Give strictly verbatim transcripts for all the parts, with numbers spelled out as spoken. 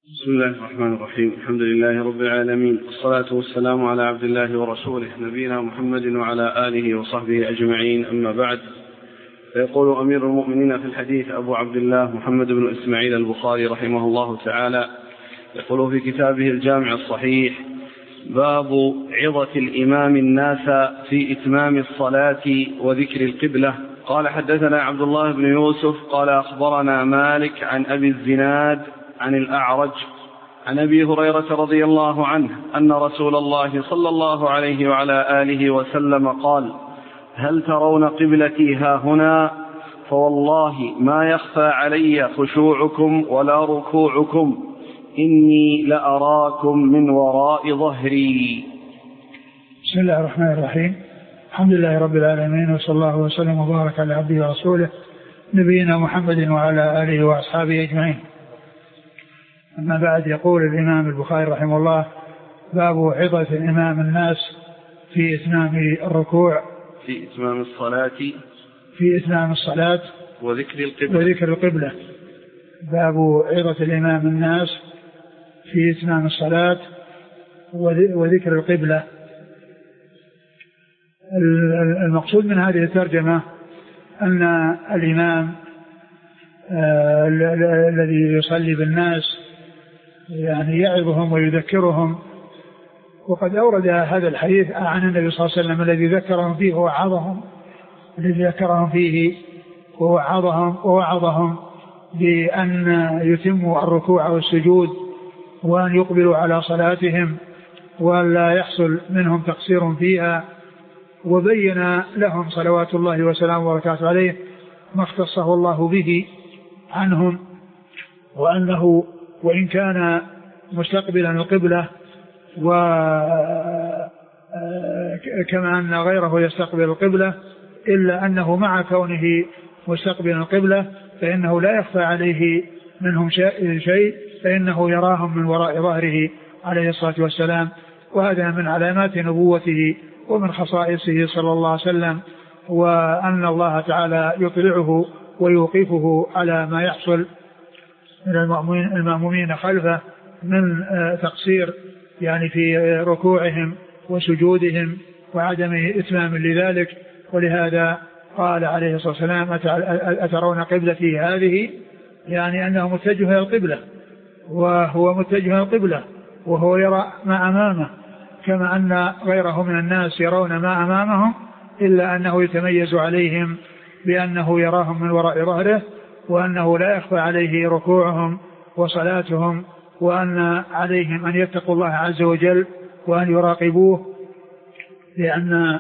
بسم الله الرحمن الرحيم. الحمد لله رب العالمين، والصلاة والسلام على عبد الله ورسوله نبينا محمد وعلى آله وصحبه أجمعين، أما بعد. فيقول أمير المؤمنين في الحديث أبو عبد الله محمد بن إسماعيل البخاري رحمه الله تعالى، يقول في كتابه الجامع الصحيح: باب عظة الإمام الناس في إتمام الصلاة وذكر القبلة. قال: حدثنا عبد الله بن يوسف قال أخبرنا مالك عن أبي الزناد عن الأعرج عن أبي هريرة رضي الله عنه أن رسول الله صلى الله عليه وعلى آله وسلم قال: هل ترون قبلتي هاهنا؟ فوالله ما يخفى علي خشوعكم ولا ركوعكم، إني لأراكم من وراء ظهري. بسم الله الرحمن الرحيم. الحمد لله رب العالمين، وصلى الله وسلم وبارك على عبده ورسوله نبينا محمد وعلى آله وأصحابه أجمعين. أما بعد، يقول الإمام البخاري رحمه الله: باب عظة الإمام الناس في إتمام الركوع في إتمام الصلاة في إتمام الصلاة وذكر القبلة وذكر القبلة. باب عظة الإمام الناس في إتمام الصلاة وذكر القبلة. المقصود من هذه الترجمة أن الإمام آه الذي يصلي بالناس يعني يعظهم ويذكرهم، وقد أورد هذا الحديث عن النبي صلى الله عليه وسلم الذي ذكرهم فيه ووعظهم الذي ذكرهم فيه ووعظهم ووعظهم بأن يتموا الركوع والسجود وأن يقبلوا على صلاتهم وأن لا يحصل منهم تقصير فيها، وبين لهم صلوات الله وسلامه وبركاته عليه ما اختصه الله به عنهم، وأنه وإن كان مستقبلا القبلة وكما أن غيره يستقبل القبلة، إلا أنه مع كونه مستقبلا القبلة فإنه لا يخفى عليه منهم شيء، فإنه يراهم من وراء ظهره عليه الصلاة والسلام. وهذا من علامات نبوته ومن خصائصه صلى الله عليه وسلم، وأن الله تعالى يطلعه ويوقفه على ما يحصل من المأمومين خلفه من تقصير يعني في ركوعهم وسجودهم وعدم إتمام لذلك. ولهذا قال عليه الصلاة والسلام: أترون قبلتي هذه؟ يعني أنه متجه إلى القبلة، وهو متجه إلى القبلة وهو يرى ما أمامه، كما أن غيره من الناس يرون ما أمامهم، إلا أنه يتميز عليهم بأنه يراهم من وراء ظهره، وأنه لا يخفى عليه ركوعهم وصلاتهم، وأن عليهم أن يتقوا الله عز وجل وأن يراقبوه، لأن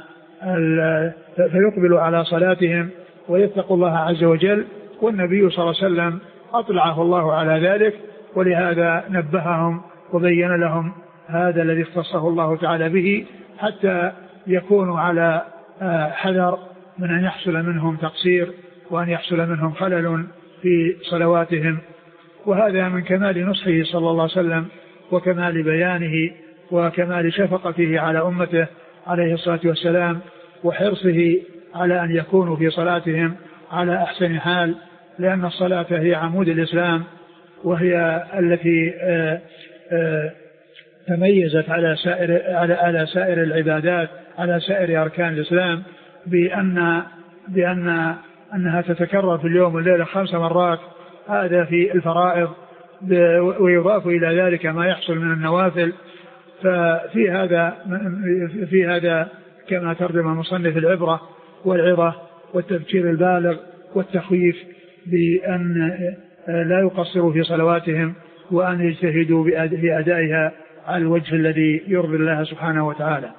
فيقبلوا على صلاتهم ويتقوا الله عز وجل. والنبي صلى الله عليه وسلم أطلعه الله على ذلك، ولهذا نبههم وبين لهم هذا الذي اختصه الله تعالى به، حتى يكونوا على حذر من أن يحصل منهم تقصير وأن يحصل منهم خلل في صلواتهم. وهذا من كمال نصحه صلى الله عليه وسلم وكمال بيانه وكمال شفقته على أمته عليه الصلاة والسلام، وحرصه على أن يكونوا في صلاتهم على أحسن حال، لأن الصلاة هي عمود الإسلام، وهي التي آآ آآ تميزت على سائر على على سائر العبادات، على سائر أركان الإسلام، بأن بأن أنها تتكرر في اليوم والليلة خمس مرات، هذا في الفرائض، ويضاف إلى ذلك ما يحصل من النوافل. ففي هذا في هذا كما ترجم مصنف العبرة والعظة والتذكير البالغ والتخويف بأن لا يقصروا في صلواتهم، وأن يجتهدوا بأدائها على الوجه الذي يرضي الله سبحانه وتعالى.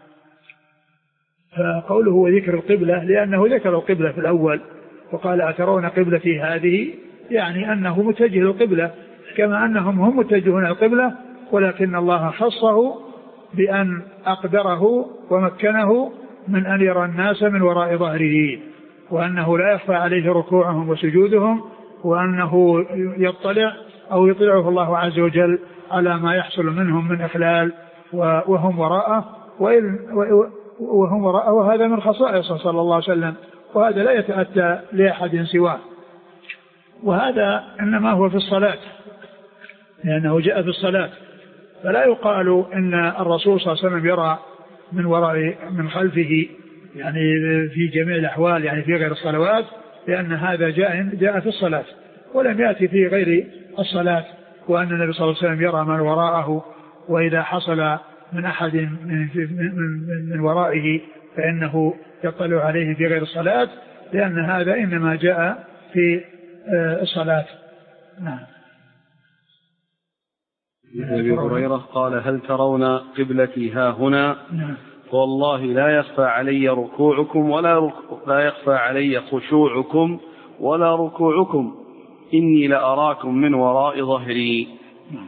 فقوله وذكر القبلة لأنه ذكر القبلة في الأول وقال: أترون قبلتي هذه؟ يعني أنه متجه القبلة كما أنهم هم متجهون القبلة، ولكن الله خصه بأن أقدره ومكنه من أن يرى الناس من وراء ظهره، وأنه لا يخفى عليه ركوعهم وسجودهم، وأنه يطلع أو يطلعه الله عز وجل على ما يحصل منهم من إخلال وهم وراءه وهم وراءه وهذا من خصائصه صلى الله عليه وسلم، وهذا لا يتأتى لأحد سواه. وهذا إنما هو في الصلاة، لأنه جاء في الصلاة. فلا يقال إن الرسول صلى الله عليه وسلم يرى من وراء من خلفه يعني في جميع الأحوال يعني في غير الصلوات، لأن هذا جاء جاء في الصلاة ولم يأتي في غير الصلاة، وأن النبي صلى الله عليه وسلم يرى من وراءه، وإذا حصل من أحد من, من, من ورائه فإنه يطلع عليه في غير الصلاة، لأن هذا إنما جاء في الصلاة. نعم. أبي هريرة قال: هل ترون قبلتي ها هنا؟ نعم. والله لا يخفى علي ركوعكم ولا رك... لا يخفى علي خشوعكم ولا ركوعكم، إني لأراكم من وراء ظهري. نعم.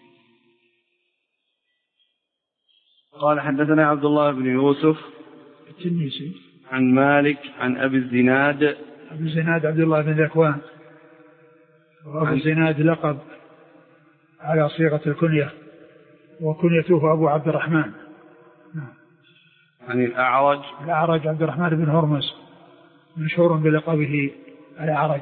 قال: حدثنا عبد الله بن يوسف التنيسي عن مالك عن أبي الزناد. أبي الزناد عبد الله بن ذكوان، وأبو الزناد لقب على صيغة الكنية، وكنيته أبو عبد الرحمن. نعم. عن الأعرج الأعرج عبد الرحمن بن هرمز مشهور بلقبه الأعرج.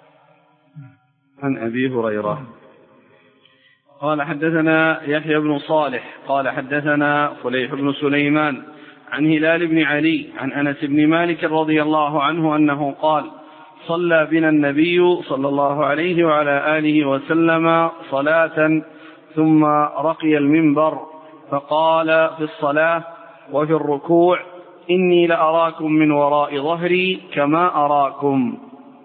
عن أبي هريرة قال: حدثنا يحيى بن صالح قال: حدثنا فليح بن سليمان عن هلال بن علي عن أنس بن مالك رضي الله عنه أنه قال: صلى بنا النبي صلى الله عليه وعلى آله وسلم صلاة ثم رقي المنبر فقال في الصلاة وفي الركوع: إني لأراكم من وراء ظهري كما أراكم.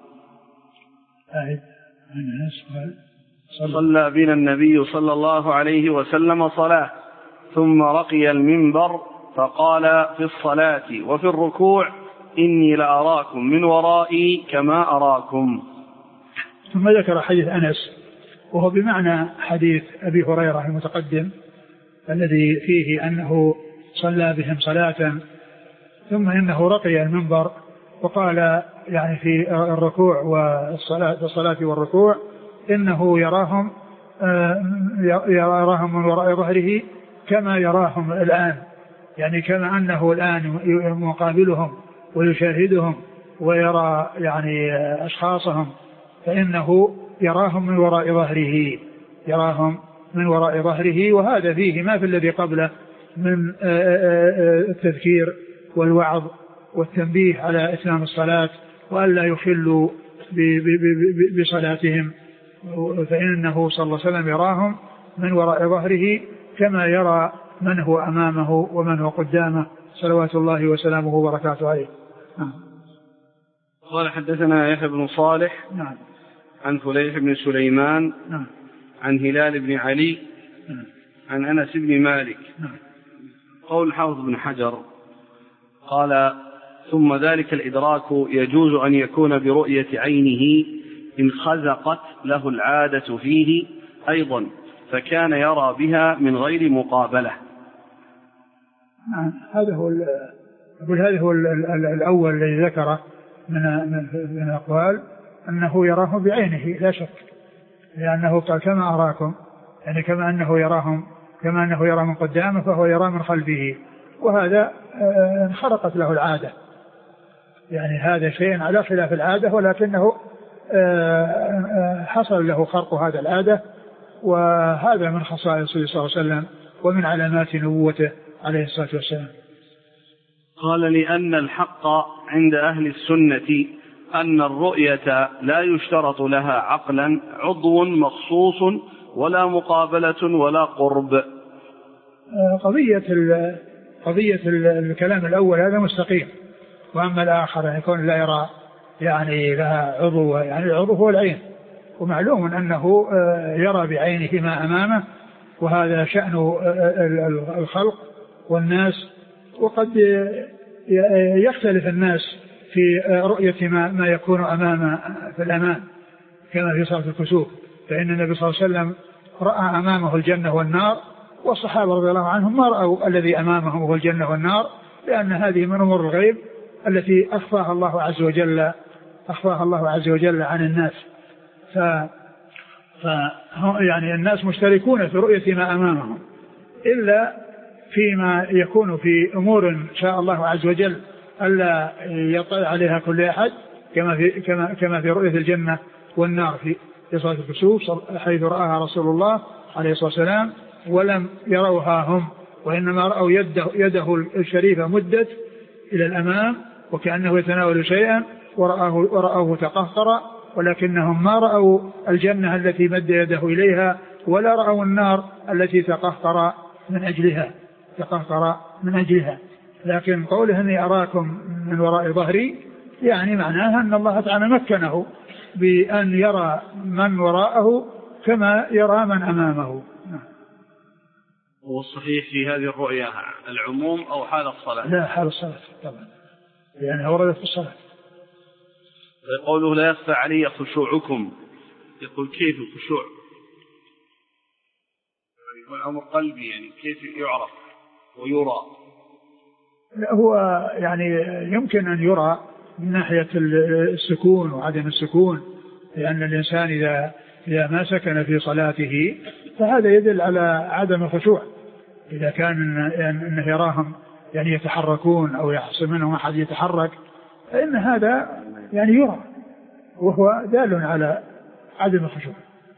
صلى بنا النبي صلى الله عليه وسلم صلاة ثم رقي المنبر فقال في الصلاة وفي الركوع: إني لأراكم من ورائي كما أراكم. ثم ذكر حديث أنس وهو بمعنى حديث أبي هريرة المتقدم الذي فيه أنه صلى بهم صلاة ثم إنه رقي المنبر وقال يعني في الركوع والصلاة والصلاة والركوع إنه يراهم يراهم من وراء ظهره كما يراهم الآن، يعني كما أنه الآن مقابلهم ويشاهدهم ويرى يعني أشخاصهم، فإنه يراهم من وراء ظهره يراهم من وراء ظهره. وهذا فيه ما في الذي قبله من التذكير والوعظ والتنبيه على إتمام الصلاة وألا يخلوا بصلاتهم، فإنه صلى الله عليه وسلم يراهم من وراء ظهره كما يرى من هو أمامه ومن هو قدامه صلوات الله وسلامه وبركاته عليه. نعم. قال: حدثنا يحيى بن صالح نعم. عن فليح بن سليمان نعم. عن هلال بن علي نعم. عن أنس بن مالك. نعم. قول حافظ بن حجر قال: ثم ذلك الإدراك يجوز أن يكون برؤية عينه إن خزقت له العادة فيه أيضا فكان يرى بها من غير مقابلة. نعم. هذا هو أقول هذا هو الأول الذي ذكره من من الأقوال أنه يراه بعينه لا شك، لأنه قال كما أراكم، يعني كما أنه يراهم كما أنه يرى من قدامه فهو يرى من خلفه، وهذا انخرقت له العادة، يعني هذا شيء على خلاف العادة ولكنه حصل له خرق هذا العادة، وهذا من خصائصه صلى الله عليه وسلم ومن علامات نبوته عليه الصلاة والسلام. قال: لأن الحق عند أهل السنة أن الرؤية لا يشترط لها عقلا عضو مخصوص ولا مقابلة ولا قرب. قضية قضية الكلام الأول هذا مستقيم، وأما الآخر يكون لا يرى يعني لها عضو، يعني العضو هو العين، ومعلوم أنه يرى بعينه ما أمامه، وهذا شأن الخلق والناس، وقد يختلف الناس في رؤية ما, ما يكون أمام في الأمام كما في صلاة الكسوف، فإن النبي صلى الله عليه وسلم رأى أمامه الجنة والنار، والصحابة رضي الله عنهم ما رأوا الذي أمامهم هو الجنة والنار، لأن هذه من أمور الغيب التي أخفاها الله عز وجل أخفاها الله عز وجل عن الناس. ف يعني الناس مشتركون في رؤية ما أمامهم، إلا فيما يكون في أمور شاء الله عز وجل ألا يطلع عليها كل أحد، كما في كما كما في رؤية الجنة والنار في في صلاة الكسوف حيث رآها رسول الله عليه الصلاة والسلام ولم يروها هم، وإنما رأوا يده, يده الشريفة مدت إلى الأمام وكأنه يتناول شيئا ورآه, ورآه تقهقر، ولكنهم ما رأوا الجنة التي مد يده إليها ولا رأوا النار التي تقهقر من أجلها تقهقر من أجلها. لكن قوله أني أراكم من وراء ظهري يعني معناها أن الله تعالى مكنه بأن يرى من وراءه كما يرى من أمامه. والصحيح في هذه الرؤية العموم أو حال الصلاة؟ لا، حال الصلاة طبعا لأنها وردت في الصلاة. قوله لا يخفى علي خشوعكم، يقول كيف الخشوع؟ يكون أمر قلبي، يعني كيف يعرف ويرى؟ هو يعني يمكن أن يرى من ناحية السكون وعدم السكون، لأن الإنسان إذا إذا ما سكن في صلاته فهذا يدل على عدم الخشوع. إذا كان أنه يراهم يعني يتحركون أو يحصل منهم أحد يتحرك فإن هذا يعني يرى وهو دال على عدم الخشوع.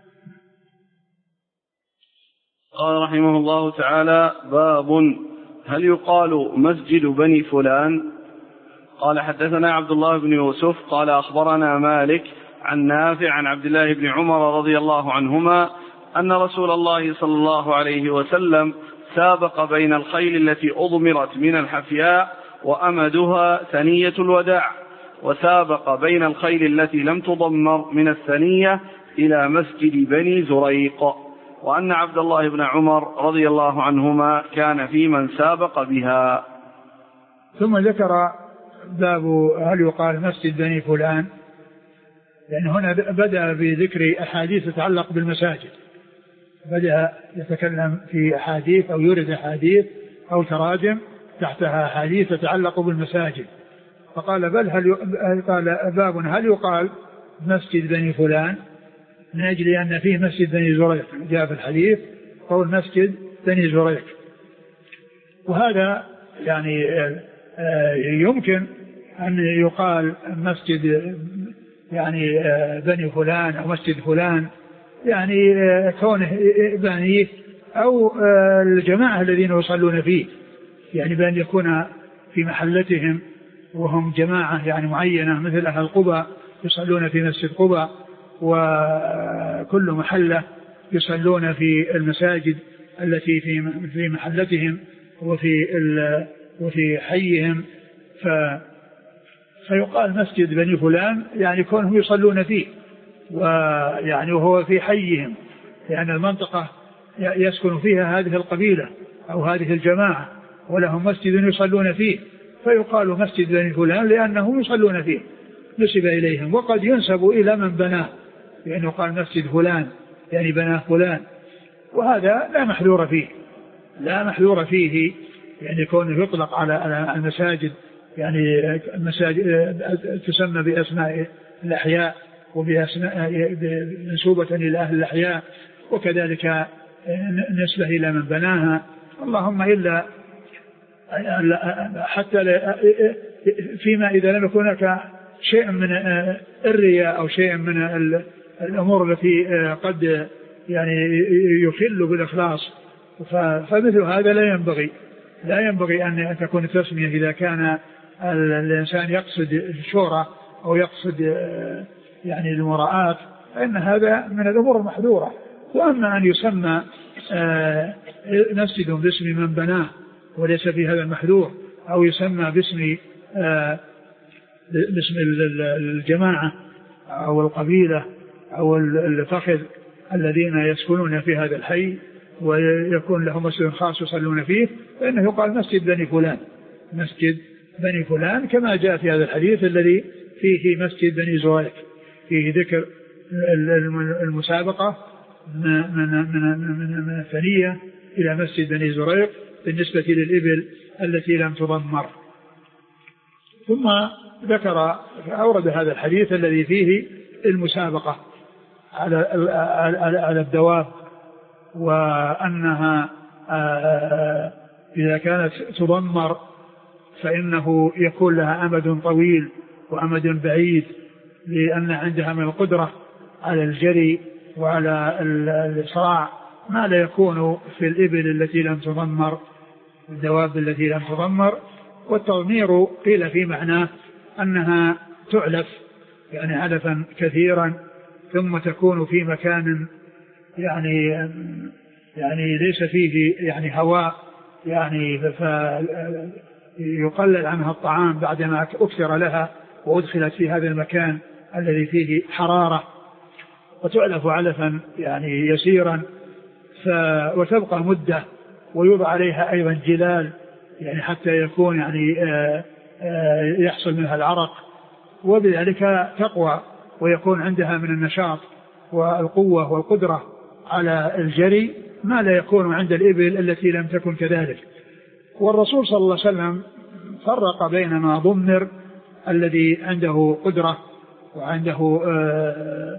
قال رحمه الله تعالى: باب هل يقال مسجد بني فلان؟ قال حدثنا عبد الله بن يوسف قال أخبرنا مالك عن نافع عن عبد الله بن عمر رضي الله عنهما أن رسول الله صلى الله عليه وسلم سابق بين الخيل التي أضمرت من الحفياء وأمدها ثنية الوداع، وسابق بين الخيل التي لم تضمر من الثنية إلى مسجد بني زريق، وأن عبد الله بن عمر رضي الله عنهما كان في من سابق بها. ثم ذكر باب هل يقال مسجد بني فلان، لأن هنا بدأ بذكر أحاديث تتعلق بالمساجد، بدأ يتكلم في أحاديث أو يورد أحاديث أو تراجم تحتها أحاديث تتعلق بالمساجد، فقال بل هل قال باب هل يقال مسجد بني فلان، من أجل أن فيه مسجد بني زريق جاء في الحديث قول مسجد بني زريق، وهذا يعني يمكن أن يقال مسجد يعني بني فلان أو مسجد فلان، يعني كونه بانيه أو الجماعة الذين يصلون فيه، يعني بأن يكون في محلتهم وهم جماعة يعني معينة مثل أهل قبى يصلون في مسجد قبى، وكل محلة يصلون في المساجد التي في في محلتهم وفي وفي حيهم، ف فيقال مسجد بني فلان يعني كونهم يصلون فيه، ويعني وهو في حيهم، يعني المنطقة يسكن فيها هذه القبيلة أو هذه الجماعة ولهم مسجد يصلون فيه، فيقال مسجد بني فلان لأنهم يصلون فيه، نسب إليهم. وقد ينسب إلى من بناه، يعني يقال مسجد فلان يعني بناه فلان، وهذا لا محذور فيه لا محذور فيه يعني كونه يطلق على المساجد، يعني مساجد تسمى بأسماء الأحياء وبأسماء منسوبة إلى أهل الأحياء، وكذلك نسبة إلى من بناها، اللهم إلا حتى فيما إذا لم يكن هناك شيء من الرياء أو شيء من الأمور التي قد يعني يخل بالإخلاص، فمثل هذا لا ينبغي لا ينبغي أن تكون التسمية إذا كان الإنسان يقصد الشهرة أو يقصد يعني المراءات، فإن هذا من الأمور المحذورة. وأما أن يسمى مسجد باسم من بناه وليس في هذا المحذور، أو يسمى باسم باسم الجماعة أو القبيلة أو الفخذ الذين يسكنون في هذا الحي ويكون لهم مسجد خاص يصلون فيه، فإنه يقال مسجد بني فلان مسجد بني فلان، كما جاء في هذا الحديث الذي فيه مسجد بني زريق، فيه ذكر المسابقة من من من من الثنية إلى مسجد بني زريق بالنسبة للإبل التي لم تضمر. ثم ذكر أورد هذا الحديث الذي فيه المسابقة على على الدواب، وأنها إذا كانت تضمر فإنه يكون لها أمد طويل وأمد بعيد، لأن عندها من القدرة على الجري وعلى الإسراع ما لا يكون في الإبل التي لم تضمر، الدواب التي لم تضمر. والتضمير قيل في معناه أنها تعلف يعني علفا كثيرا ثم تكون في مكان يعني يعني ليس فيه يعني هواء يعني فيقلل عنها الطعام بعدما أكثر لها وأدخلت في هذا المكان الذي فيه حرارة، وتعلف علفا يعني يسيرا وتبقى مدة، ويوضع عليها أيضا جلال يعني حتى يكون يعني آآ آآ يحصل منها العرق، وبذلك تقوى ويكون عندها من النشاط والقوة والقدرة على الجري ما لا يكون عند الإبل التي لم تكن كذلك. والرسول صلى الله عليه وسلم فرق بين ما ضمر الذي عنده قدرة وعنده آآ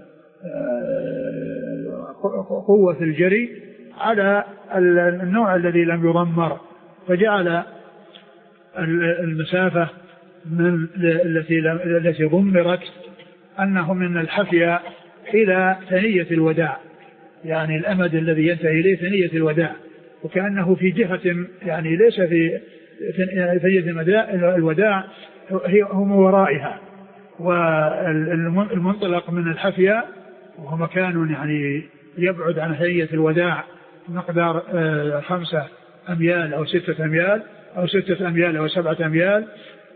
آآ قوة الجري على النوع الذي لم يضمر، فجعل المسافة من التي التي ضمرت أنه من الحفية إلى ثنية الوداع، يعني الأمد الذي ينتهي إليه ثنية الوداع، وكأنه في جهة يعني ليس في ثنية الوداع، هم ورائها. والمنطلق من الحفية وهو مكان يعني يبعد عن ثنية الوداع مقدار خمسة أميال أو ستة أميال أو ستة أميال أو سبعة أميال.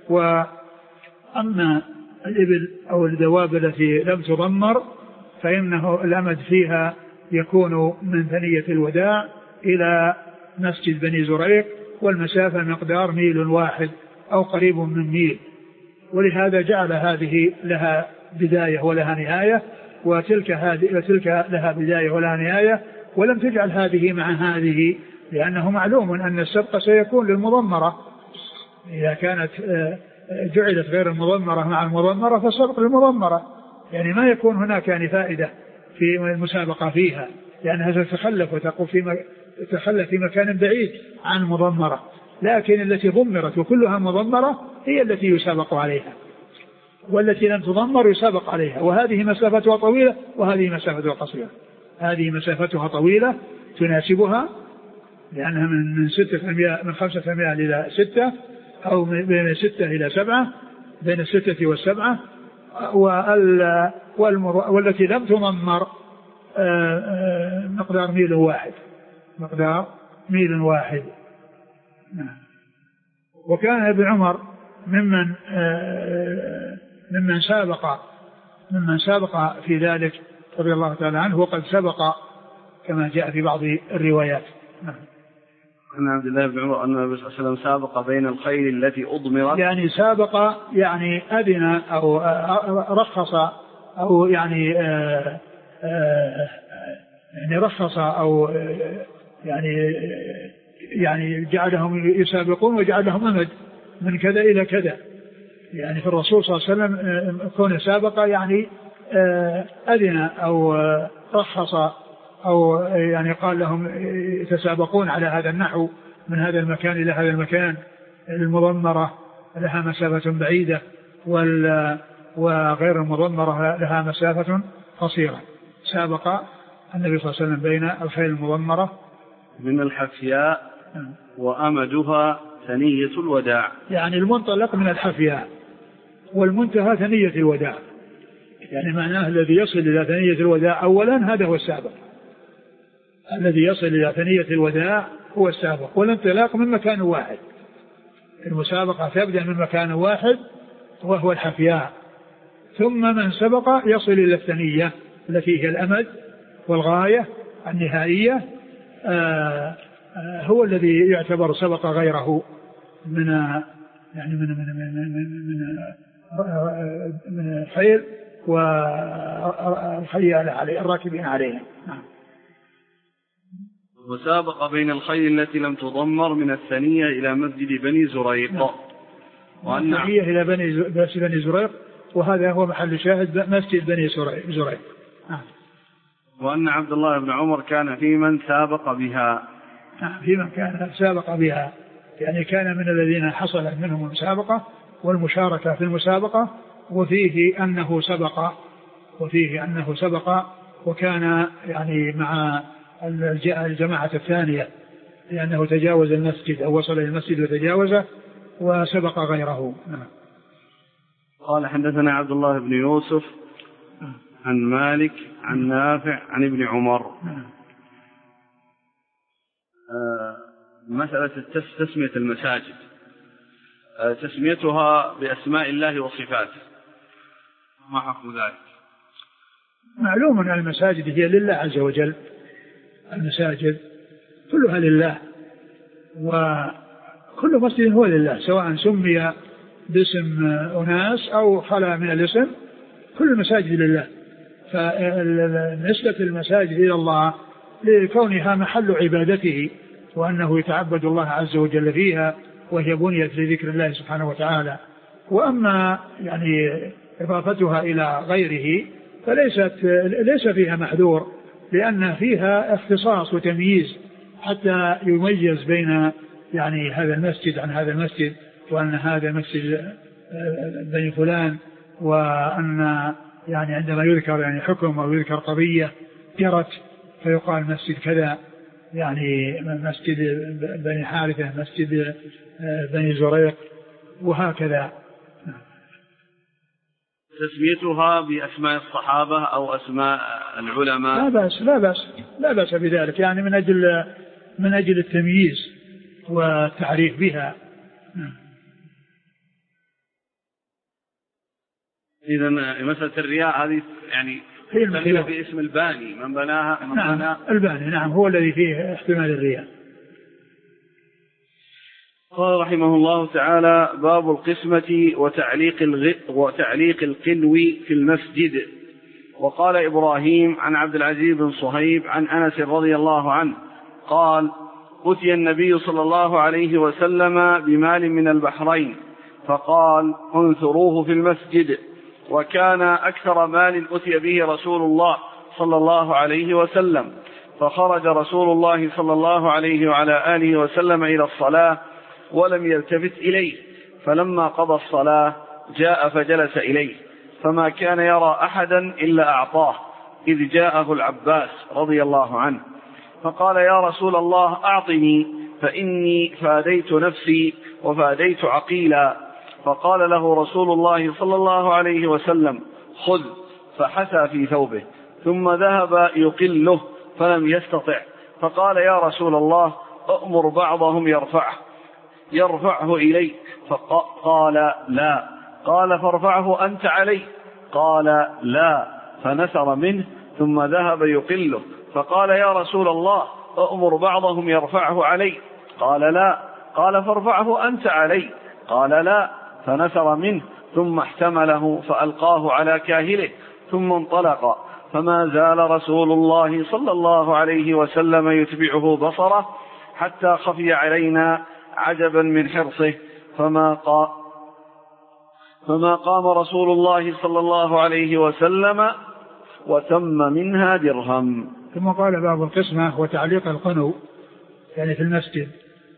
وأما الإبل أو الدواب التي لم تضمر فإنه الأمد فيها يكون من ثنية الوداع إلى مسجد بني زريق، والمسافة مقدار ميل واحد أو قريب من ميل، ولهذا جعل هذه لها بداية ولها نهاية، وتلك, هذه وتلك لها بداية ولها نهاية، ولم تجعل هذه مع هذه، لأنه معلوم أن السبق سيكون للمضمرة. إذا كانت جعلت غير المضمرة مع المضمرة فالسبق للمضمرة، يعني ما يكون هناك يعني فائدة في المسابقة فيها، لأنها تتخلف وتقوم في تتخلف في مكان بعيد عن المضمرة. لكن التي ضمرت وكلها مضمرة هي التي يسابق عليها، والتي لم تضمر يسابق عليها، وهذه مسافتها طويلة وهذه مسافتها قصيرة. هذه مسافتها طويلة تناسبها لأنها من ستة أميال من خمسة أميال إلى ستة، أو بين ستة إلى سبعة، بين الستة والسبعة. والتي لم تضمر مقدار ميل واحد مقدار ميل واحد. وكان ابن عمر ممن ممن سابق ممن سابق في ذلك رضي الله تعالى عنه، وقد سبق كما جاء في بعض الروايات. عن عبد الله بن عمر أن النبي صلى الله عليه وسلم سابق بين الخيل التي أضمرت، يعني سابق يعني أذن أو رخص أو يعني آآ آآ يعني رخص أو يعني يعني جعلهم يسابقون وجعلهم أمد من كذا إلى كذا. يعني في الرسول صلى الله عليه وسلم كون سابق يعني أذن أو رخص أو يعني قال لهم يتسابقون على هذا النحو من هذا المكان إلى هذا المكان. المضمرة لها مسافة بعيدة وغير المضمرة لها مسافة قصيرة. سابق النبي صلى الله عليه وسلم بين الخيل المضمرة من الحفياء وأمدها ثنية الوداع، يعني المنطلق من الحفياء والمنتهى ثنية الوداع، يعني معناه الذي يصل إلى ثنية الوداع أولا هذا هو السابق، الذي يصل إلى ثنية الوداع هو السابق. والانطلاق من مكان واحد، المسابقة تبدأ من مكان واحد وهو الحفياء، ثم من سبق يصل إلى الثنية التي هي الأمد والغاية النهائية، آآ آآ هو الذي يعتبر سبق غيره من يعني من من من من, من, من الخيل والخيال عليه الراكبين عليه. نعم. وسابق بين الخيل التي لم تضمر من الثنية إلى مسجد بني زريق. نعم. وأن الثنية إلى بني بني زريق، وهذا هو محل شاهد مسجد بني زريق. نعم. وأن عبد الله بن عمر كان في من سابق بها. نعم، في من كان سابق بها، يعني كان من الذين حصلت منهم المسابقة والمشاركة في المسابقة، وفيه أنه سبق وفيه أنه سبق وكان يعني مع الجماعة الثانية لأنه تجاوز المسجد أو وصل إلى المسجد وتجاوزه وسبق غيره. قال حدثنا عبد الله بن يوسف عن مالك عن نافع عن ابن عمر. آه مسألة تسمية المساجد، آه تسميتها بأسماء الله وصفاته، ما حكم ذلك؟ معلوم أن المساجد هي لله عز وجل، المساجد كلها لله، وكل مسجد هو لله سواء سمي باسم أناس أو خلا من الاسم، كل المساجد لله. فنسبة المساجد إلى الله لكونها محل عبادته وأنه يتعبد الله عز وجل فيها وهي بنيت لذكر الله سبحانه وتعالى. وأما يعني إضافتها إلى غيره فليست ليس فيها محذور، لأن فيها اختصاص وتمييز حتى يميز بين يعني هذا المسجد عن هذا المسجد، وأن هذا مسجد بني فلان، وأن يعني عندما يذكر يعني حكم أو يذكر قضية جرت فيقال مسجد كذا، يعني مسجد بني حارثة، مسجد بني زريق، وهكذا. تسميتها بأسماء الصحابة أو أسماء العلماء لا بأس لا بأس لا بأس بذلك، يعني من أجل من أجل التمييز والتعريف بها. إذا مسألة الرياء هذه يعني هي المخيلة باسم الباني من بناها من نعم بناها الباني، نعم هو الذي فيه احتمال الرياء. قال رحمه الله تعالى: باب القسمة وتعليق الغ... وتعليق القلو في المسجد. وقال إبراهيم عن عبد العزيز بن صهيب عن أنس رضي الله عنه قال: أتي النبي صلى الله عليه وسلم بمال من البحرين فقال: انثروه في المسجد. وكان أكثر مال أتي به رسول الله صلى الله عليه وسلم، فخرج رسول الله صلى الله عليه وعلى آله وسلم إلى الصلاة ولم يلتفت إليه، فلما قضى الصلاة جاء فجلس إليه، فما كان يرى أحدا إلا أعطاه، إذ جاءه العباس رضي الله عنه فقال: يا رسول الله أعطني فإني فاديت نفسي وفاديت عقيلا. فقال له رسول الله صلى الله عليه وسلم: خذ. فحثى في ثوبه ثم ذهب يقله فلم يستطع، فقال: يا رسول الله أأمر بعضهم يرفعه يرفعه إلي، فقال: لا. قال: فارفعه أنت علي. قال: لا. فنثر منه ثم ذهب يقله، فقال: يا رسول الله أأمر بعضهم يرفعه علي. قال: لا. قال: فارفعه أنت علي. قال: لا. فنثر منه ثم احتمله فألقاه على كاهله ثم انطلق، فما زال رسول الله صلى الله عليه وسلم يتبعه بصره حتى خفي علينا عجبا من حرصه، فما قام فما قام رسول الله صلى الله عليه وسلم وتم منها درهم. ثم قال: باب القسمة وتعليق القنو يعني في المسجد.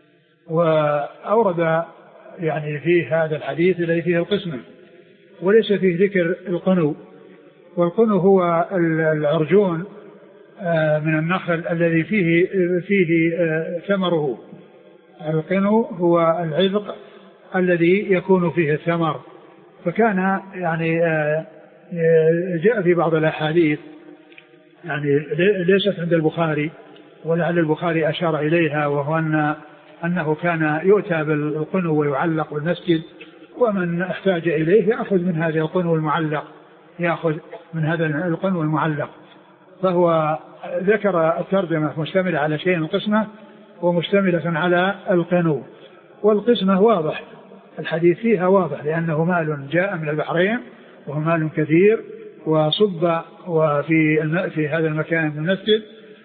وأورد يعني في هذا الحديث الذي فيه القسمة وليس فيه ذكر القنو. والقنو هو العرجون من النخل الذي فيه فيه ثمره. القنو هو العذق الذي يكون فيه الثمر. فكان يعني جاء في بعض الأحاديث يعني ليست عند البخاري ولعل البخاري أشار إليها، وهو أن أنه كان يؤتى بالقنو ويعلق بالمسجد، ومن احتاج إليه يأخذ من هذا القنو المعلق يأخذ من هذا القنو المعلق. فهو ذكر الترجمة مشتملة على شيء القسمة ومشتملة على القنو. والقسمة واضح، الحديث فيها واضح، لأنه مال جاء من البحرين وهو مال كثير وصب وفي في هذا المكان من المسجد.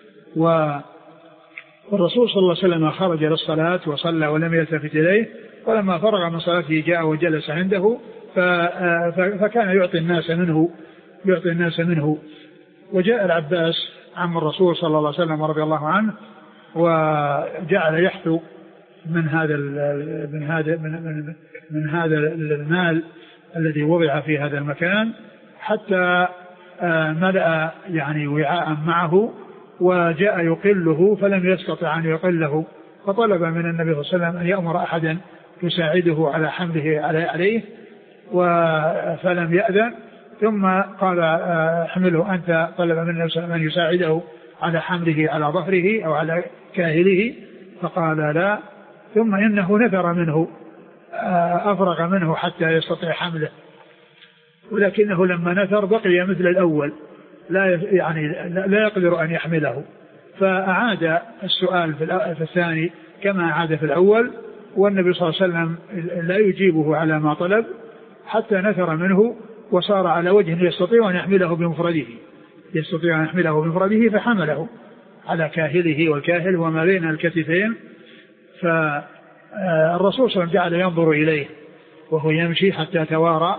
والرسول صلى الله عليه وسلم خرج للصلاة وصلى ولم يلتفت إليه، ولما فرغ من صلاته جاء وجلس عنده فكان يعطي الناس منه يعطي الناس منه وجاء العباس عم الرسول صلى الله عليه وسلم رضي الله عنه وجعل يحثو من هذا من هذا من, من, من هذا المال الذي وضع في هذا المكان، حتى ملأ يعني وعاء معه وجاء يقله فلم يستطع أن يقله، فطلب من النبي صلى الله عليه وسلم أن يأمر أحدا يساعده على حمله عليه فلم يأذن، ثم قال احمله أنت، طلب من النبي صلى الله عليه وسلم أن يساعده على حمله على ظهره أو على كاهله فقال لا، ثم إنه نثر منه أفرغ منه حتى يستطيع حمله، ولكنه لما نثر بقي مثل الأول لا يعني لا يقدر أن يحمله، فأعاد السؤال في الثاني كما أعاد في الأول، والنبي صلى الله عليه وسلم لا يجيبه على ما طلب حتى نثر منه وصار على وجه يستطيع أن يحمله بمفرده يستطيع أن يحمله بمفرده فحمله على كاهله، والكاهل وما بين الكتفين. فالرسول صلى الله عليه وسلم جعل ينظر إليه وهو يمشي حتى توارى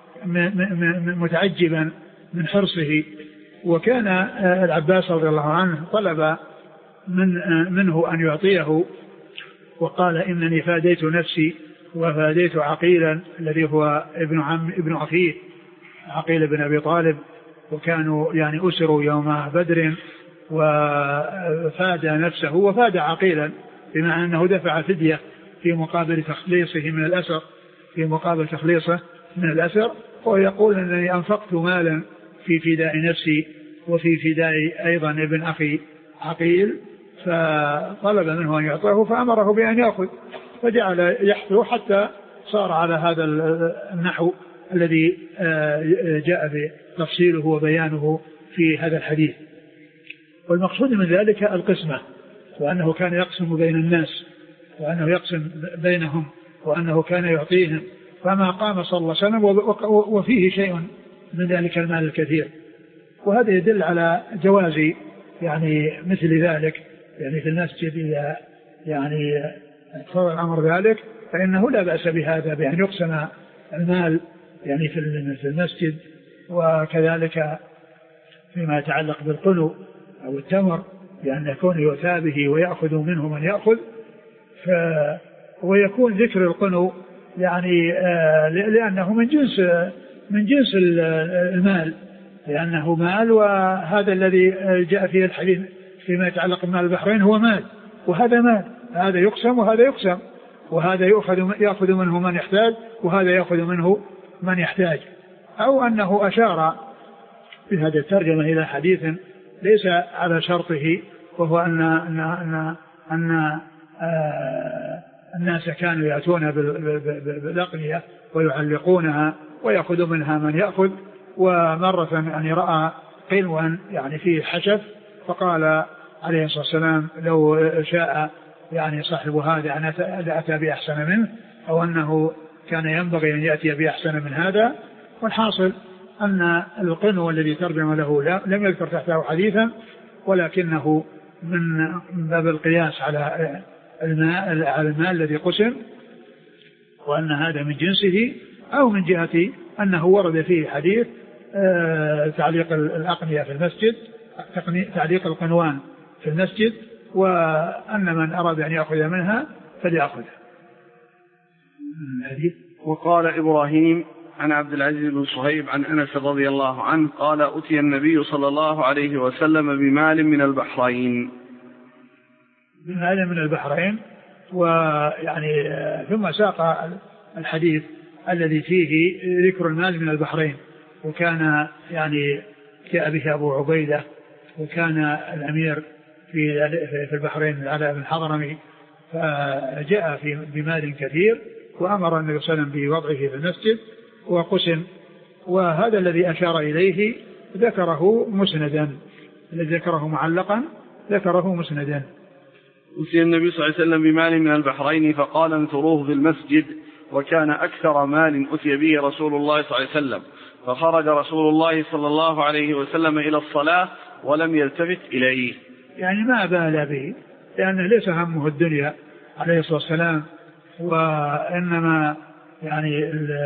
متعجبا من حرصه. وكان العباس رضي الله عنه طلب من منه أن يعطيه وقال إنني فاديت نفسي وفاديت عقيلا الذي هو ابن عم ابن أخيه عقيل بن أبي طالب، وكانوا يعني أسروا يوم بدر وفاد نفسه وفاد عقيلا بما أنه دفع فدية في مقابل تخليصه من الأسر في مقابل تخليصه من الأسر ويقول أنني أنفقت مالا في فداء نفسي وفي فداء أيضا ابن أخي عقيل، فطلب منه أن يعطيه فأمره بأن يأخذ، فجعل يحثو حتى صار على هذا النحو الذي جاء بتفصيله وبيانه في هذا الحديث. والمقصود من ذلك القسمة، وأنه كان يقسم بين الناس وأنه يقسم بينهم وأنه كان يعطيهم، فما قام صلى الله عليه وسلم وفيه شيء من ذلك المال الكثير. وهذا يدل على جواز يعني مثل ذلك، يعني في المسجد إذا يعني اقتضى الأمر ذلك فإنه لا بأس بهذا بأن يقسم المال يعني في المسجد. وكذلك فيما يتعلق بالقنو أو التمر بأن يكون يؤتى به ويأخذ منه من يأخذ، ويكون ذكر القنو يعني آه لأنه من جنس من جنس المال، لأنه مال، وهذا الذي جاء فيه الحديث فيما يتعلق بمال البحرين هو مال وهذا مال، هذا يقسم وهذا يقسم، وهذا يأخذ يأخذ منه من يحتاج وهذا يأخذ منه من يحتاج. أو أنه أشار في هذه الترجمة إلى حديث ليس على شرطه، وهو أن أن أن, أن آه الناس كانوا يأتون بالأقنية ويعلقونها ويأخذ منها من يأخذ. ومرة يعني رأى قنوا يعني فيه حشف فقال عليه الصلاة والسلام لو شاء يعني صاحب هذا أن أتى بأحسن منه، أو أنه كان ينبغي أن يأتي بأحسن من هذا. والحاصل أن القنو الذي ترجم له لم يذكر تحته حديثا، ولكنه من باب القياس على الماء على الماء الذي قسم، وأن هذا من جنسه، أو من جهة أنه ورد فيه حديث تعليق الأقنية في المسجد، تعليق القنوان في المسجد، وأن من أراد أن يأخذ منها فليأخذها. وقال إبراهيم عن عبد العزيز بن صهيب عن أنس رضي الله عنه قال أتي النبي صلى الله عليه وسلم بمال من البحرين بمال من البحرين ويعني ثم ساق الحديث الذي فيه ذكر المال من البحرين، وكان يعني جاء به أبو عبيدة، وكان الأمير في في البحرين العلاء بن حضرمي، فجاء في بمال كثير وأمر النبي صلى الله عليه وسلم بوضعه في المسجد وقسم. وهذا الذي أشار إليه ذكره مسندا، الذي ذكره معلقا ذكره مسندا. أتي النبي صلى الله عليه وسلم بمال من البحرين فقال انثروه في المسجد، وكان أكثر مال أتي به رسول الله صلى الله عليه وسلم، فخرج رسول الله صلى الله عليه وسلم إلى الصلاة ولم يلتفت إليه، يعني ما بال به، لأنه ليس همه الدنيا عليه الصلاة والسلام، وإنما يعني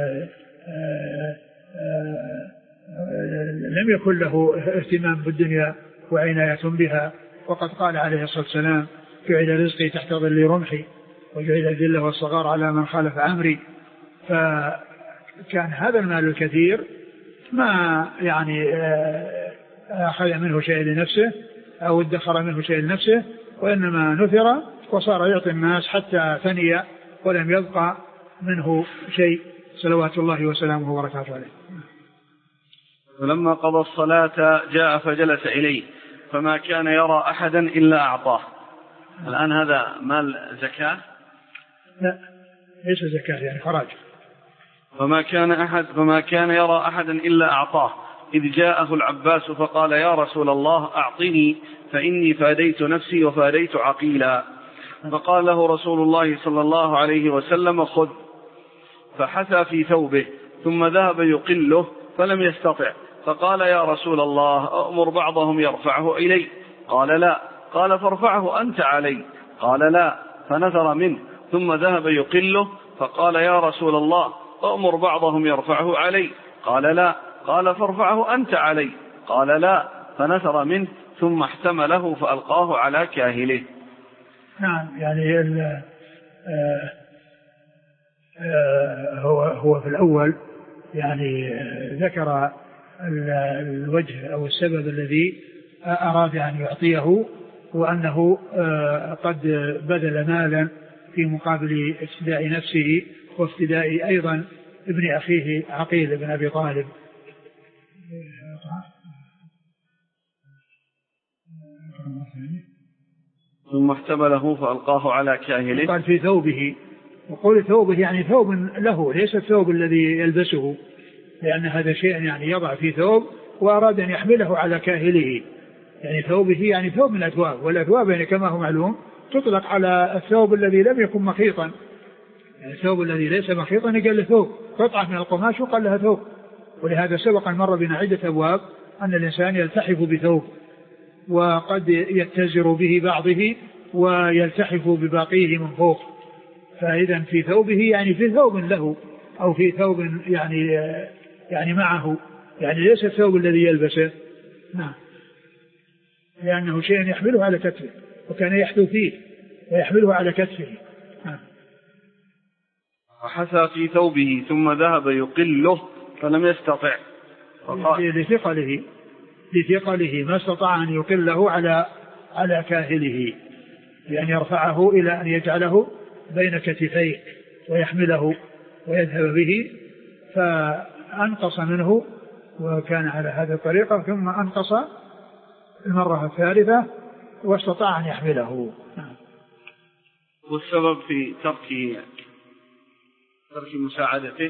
لم يكن له اهتمام بالدنيا وعناية بها. وقد قال عليه الصلاة والسلام جعل رزقي تحت ظل رمحي وجعل الذل والصغار على من خالف أمري. فكان هذا المال الكثير ما يعني أخذ منه شيء لنفسه أو ادخر منه شيء لنفسه، وإنما نثر وصار يعطي الناس حتى فني ولم يبقى منه شيء صلوات الله وسلامه وبركاته عليه. فلما قضى الصلاة جاء فجلس إليه فما كان يرى أحدا إلا أعطاه. الآن هذا مال زكاة؟ لا ليس زكاة يعني خراج. فما كان أحد فما كان يرى أحدا إلا أعطاه إذ جاءه العباس فقال يا رسول الله أعطني فإني فاديت نفسي وفاديت عقيلا. فقال له رسول الله صلى الله عليه وسلم خذ، فحثى في ثوبه ثم ذهب يقله فلم يستطع، فقال يا رسول الله أأمر بعضهم يرفعه إلي؟ قال لا. قال فارفعه أنت علي؟ قال لا. فنثر منه ثم ذهب يقله، فقال يا رسول الله أأمر بعضهم يرفعه علي؟ قال لا. قال فارفعه أنت علي؟ قال لا. فنثر منه ثم احتمله فألقاه على كاهله. نعم يعني ال آه آه هو هو في الأول يعني ذكر الوجه أو السبب الذي أراد أن يعطيه، وأنه قد بذل مالا في مقابل افتداء نفسه وافتداء أيضا ابن أخيه عقيل بن أبي طالب. ثم احتمله فألقاه على كاهله. قال في ثوبه، وقول ثوبه يعني ثوب له ليس الثوب الذي يلبسه، لأن هذا شيء يعني يضع في ثوب وأراد أن يحمله على كاهله. يعني ثوبه يعني ثوب من الأثواب، والأثواب يعني كما هو معلوم تطلق على الثوب الذي لم يكن مخيطا، يعني الثوب الذي ليس مخيطا يقال له ثوب، قطعة من القماش وقال لها ثوب. ولهذا سبق مر بنا عدة أبواب أن الإنسان يلتحف بثوب، وقد يتزر به بعضه ويلتحف بباقيه من فوق. فإذا في ثوبه يعني في ثوب له أو في ثوب يعني يعني معه، يعني ليس الثوب الذي يلبسه. نعم، لأنه شيء يحمله على كتفه، وكان يحثو فيه ويحمله على كتفه. نعم. وحثى في ثوبه ثم ذهب يقله فلم يستطع، لثقله لثقله ما استطاع أن يقله على على كاهله، لأن يرفعه إلى أن يجعله بين كتفيه ويحمله ويذهب به، فأنقص منه وكان على هذه الطريقة، ثم أنقص المرة الثالثة واستطاع أن يحمله. والسبب في ترك ترك مساعدته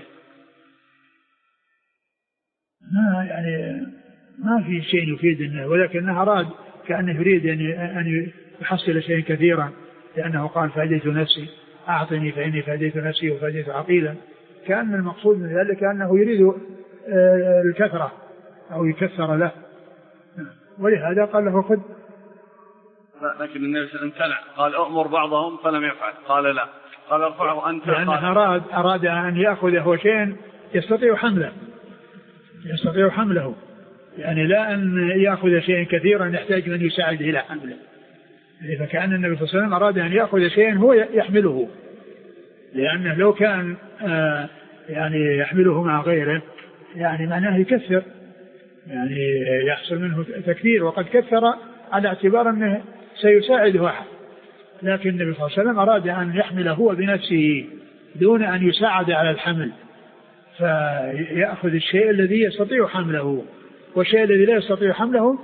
ما يعني ما في شيء يفيد إنه، ولكنه أراد كأنه يريد أن يحصل شيء كثيرا، لأنه قال فاديت نفسي أعطني فإني فاديت نفسي وفاديت عقيلا، كأن المقصود من ذلك أنه يريد الكثرة أو يكثر له، ولهذا قال له خذ. لكن النبي صلى الله عليه وسلم امتنع، قال أؤمر بعضهم فلم يفعل، قال لا، قال ارفعه أنت. لأنه أراد أراد أن يأخذه شيء يستطيع حمله يستطيع حمله يعني لا أن يأخذ شيء كثيرا يحتاج من يساعده إلى حمله. فكأن النبي صلى الله عليه وسلم أراد أن يأخذ شيء هو يحمله، لأنه لو كان آه يعني يحمله مع غيره يعني معناه يكثر، يعني يحصل منه تكثير، وقد كثر على اعتبار أنه سيساعده أحد، لكن النبي صلى الله عليه وسلم أراد أن يحمله هو بنفسه دون أن يساعد على الحمل، فيأخذ الشيء الذي يستطيع حمله، والشيء الذي لا يستطيع حمله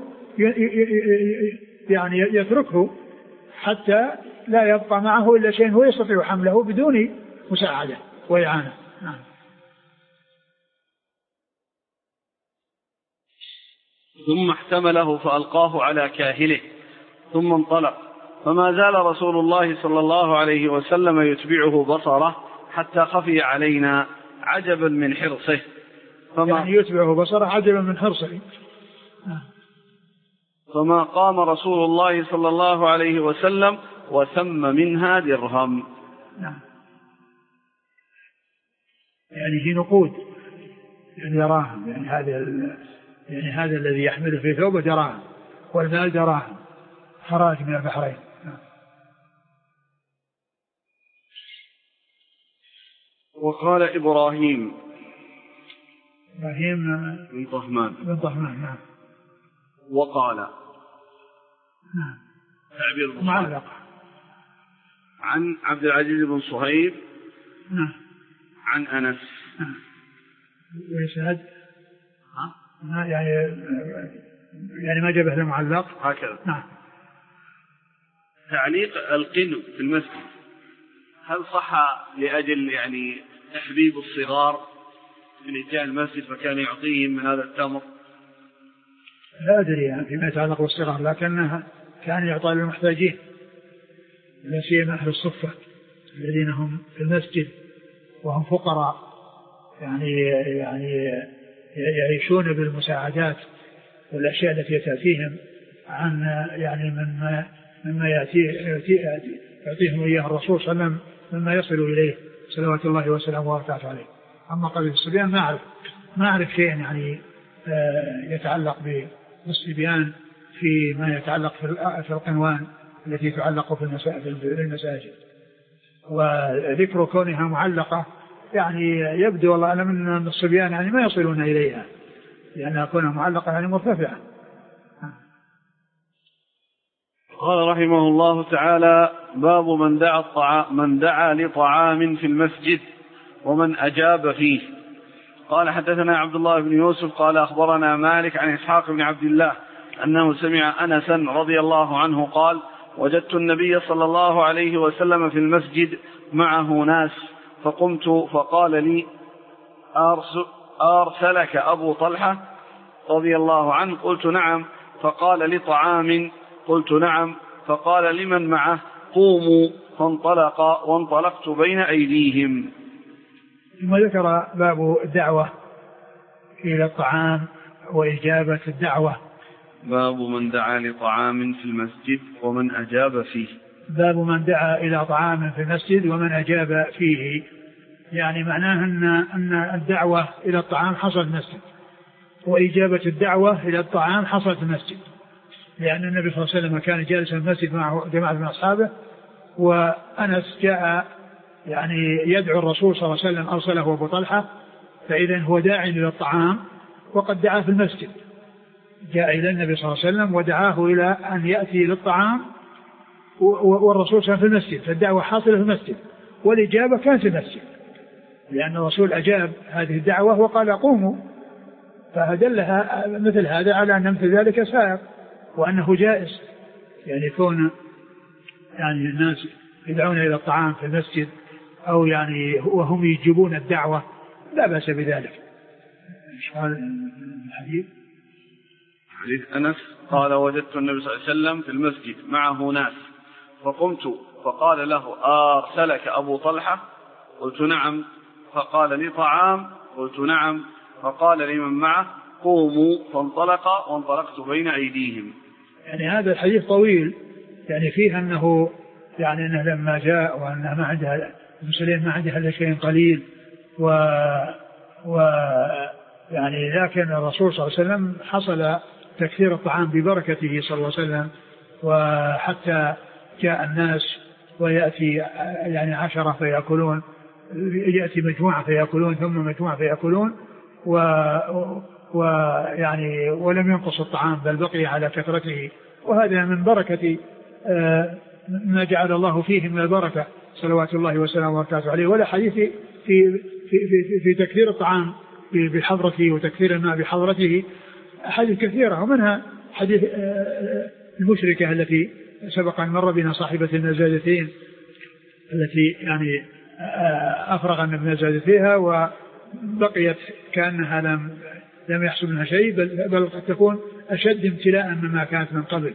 يعني يتركه حتى لا يبقى معه إلا شيء هو يستطيع حمله بدون مساعدة وإعانة. نعم. ثم احتمله فألقاه على كاهله ثم انطلق، فما زال رسول الله صلى الله عليه وسلم يتبعه بصره حتى خفي علينا عجبا من حرصه. فما يعني يتبعه بصره عجبا من حرصه. فما قام رسول الله صلى الله عليه وسلم وثم منها درهم. نعم. يعني في نقود يعني دراهم، يعني هذا يعني هذا الذي يحمله في ثوبه دراهم، والمال دراهم خراج من البحرين. وقال إبراهيم إبراهيم بن طهمان بن طهمان. نعم. وقال نعم تعبير معلق عن عبد العزيز بن صهيب. نعم. عن أنس. نعم. ويسند ها يعني يعني ما جابه المعلق هكذا. نعم. تعليق القنو في المسجد هل صح لأجل يعني تحبيب الصغار من إتيان المسجد فكان يعطيهم من هذا التمر؟ لا أدري يعني فيما يتعلق بالصغار، لكنها كان يعطى للمحتاجين لا سيما أهل الصفة الذين هم في المسجد وهم فقراء يعني يعني يعيشون بالمساعدات والأشياء التي تأتيهم عن يعني مما مما يأتي يعطيهم إياه الرسول صلى الله عليه وسلم مما يصل إليه صلوات الله وسلامه وبركاته عليه. أما قبل الصبيان ما أعرف ما أعرف شيء يعني يتعلق بالصبيان فيما يتعلق في القنوان التي تعلق في المساجد. وذكر كونها معلقة يعني يبدو والله أعلم أن الصبيان يعني ما يصلون إليها لأنها كونها معلقة يعني مرتفعة. قال رحمه الله تعالى: باب من دعا الطعام من دعا لطعام في المسجد ومن أجاب فيه. قال: حدثنا عبد الله بن يوسف قال أخبرنا مالك عن إسحاق بن عبد الله أنه سمع أنسا رضي الله عنه قال: وجدت النبي صلى الله عليه وسلم في المسجد معه ناس فقمت فقال لي: أرسلك أبو طلحة رضي الله عنه؟ قلت: نعم. فقال: لطعام؟ قلت: نعم. فقال: لمن معه؟ قوموا. فانطلق وانطلقت بين أيديهم. ثم ذكر باب الدعوة إلى الطعام وإجابة الدعوة. باب من دعا لطعام في المسجد ومن أجاب فيه. باب من دعا إلى طعام في المسجد ومن أجاب فيه، يعني معناه أن أن الدعوة إلى الطعام حصلت في المسجد وإجابة الدعوة إلى الطعام حصلت في المسجد، لأن النبي صلى الله عليه وسلم كان جالسا في المسجد مع جماعة من أصحابه، وأنس جاء يعني يدعو الرسول صلى الله عليه وسلم أرسله أبو طلحة، فإذا هو داعي إلى الطعام وقد دعا في المسجد، جاء إلى النبي صلى الله عليه وسلم ودعاه إلى أن يأتي للطعام والرسول صلى الله عليه وسلم في المسجد، فالدعوة حاصلة في المسجد والإجابة كانت في المسجد، لأن الرسول أجاب هذه الدعوة وقال: قوموا. فأدلها مثل هذا على أن مثل ذلك سائر وأنه جائز، يعني يكون يعني الناس يدعون إلى الطعام في المسجد أو يعني وهم يجيبون الدعوة لا بأس بذلك. الحديث حديث أنس قال: وجدت النبي صلى الله عليه وسلم في المسجد معه ناس فقمت فقال له: أرسلك أبو طلحة؟ قلت: نعم. فقال: لي طعام؟ قلت: نعم. فقال: لمن معه؟ قوموا. فانطلق وانطلقت بين أيديهم. يعني هذا الحديث طويل، يعني فيه أنه يعني أنه لما جاء وأنه ما عنده المسلمين ما عنده إلا شيء قليل و, و يعني لكن الرسول صلى الله عليه وسلم حصل تكثير الطعام ببركته صلى الله عليه وسلم، وحتى جاء الناس ويأتي يعني عشرة فيأكلون، يأتي مجموعة فيأكلون ثم مجموعة فيأكلون، ويعني ولم ينقص الطعام بل بقي على كثرته، وهذا من بركة ما جعل الله فيه من البركة صلوات الله وسلامه وبركاته عليه. ولا حديث في في في في, في تكثير الطعام بحضرته وتكثير الماء بحضرته حديث كثيرة، ومنها حديث المشركة التي سبق أن مر بنا صاحبة النزادتين التي يعني أفرغ النزاد فيها وبقيت كأنها لم لم يحصل منها شيء، بل, بل قد تكون أشد امتلاء مما كانت من قبل.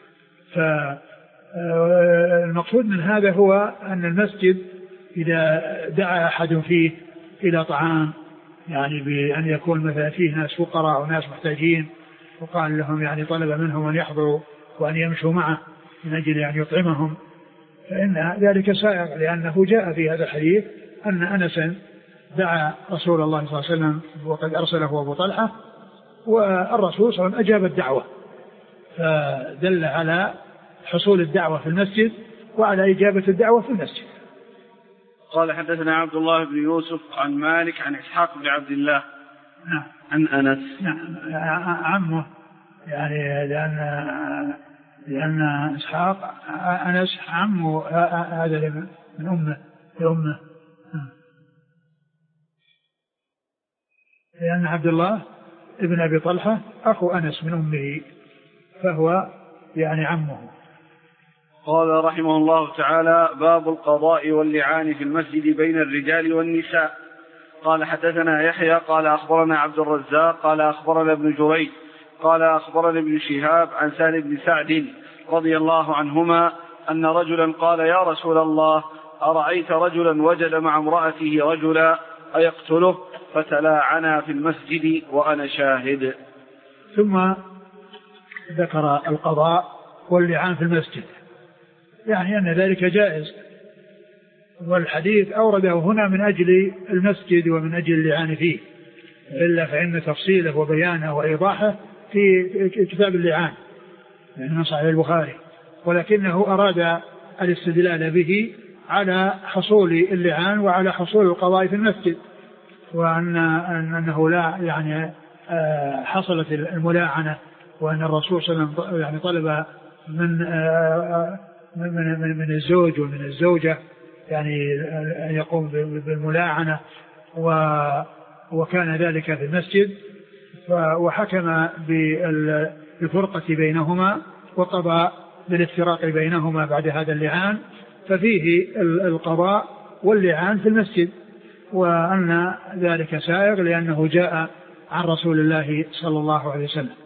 فالمقصود من هذا هو أن المسجد إذا دعا أحد فيه إلى طعام، يعني بأن يكون مثلا فيه ناس فقراء وناس محتاجين، وقال لهم يعني طلب منهم أن يحضروا وأن يمشوا معه من أجل أن يطعمهم، فإن ذلك سائغ، لأنه جاء في هذا الحديث أن أنسا دعا رسول الله صلى الله عليه وسلم وقد أرسله أبو طلحة، والرسول صلى الله عليه وسلم أجاب الدعوة، فدل على حصول الدعوة في المسجد وعلى إجابة الدعوة في المسجد. قال: حدثنا عبد الله بن يوسف عن مالك عن إسحاق بن عبد الله نعم. عن أنس. نعم عمه يعني لأن لأن إسحاق أنس عمه هذا من أمه لأمه لأن عبد الله ابن أبي طلحة أخو أنس من أمه فهو يعني عمه. قال رحمه الله تعالى: باب القضاء واللعان في المسجد بين الرجال والنساء. قال حدثنا يحيى قال أخبرنا عبد الرزاق قال أخبرنا ابن جريج قال أخبرنا ابن شهاب عن سهل بن سعد رضي الله عنهما أن رجلا قال: يا رسول الله، أرأيت رجلا وجد مع امرأته رجلا أيقتله؟ فتلاعنا في المسجد وأنا شاهد. ثم ذكر القضاء واللعان في المسجد، يعني أن ذلك جائز، والحديث أورده هنا من أجل المسجد ومن أجل اللعان فيه، إلا فإن تفصيله وبيانه وإيضاحه في كتاب اللعان يعني من صحيح البخاري، ولكنه أراد الاستدلال به على حصول اللعان وعلى حصول القضاء في المسجد، وأن أنه لا يعني حصلت الملاعنة، وأن الرسول صلى الله عليه وسلم يعني طلب من من من, من الزوج ومن الزوجة يعني أن يقوم بالملاعنة، وكان ذلك في المسجد، وحكم بالفرقة بينهما وقضى بالافتراق بينهما بعد هذا اللعان، ففيه القضاء واللعان في المسجد، وأن ذلك سائغ لأنه جاء عن رسول الله صلى الله عليه وسلم.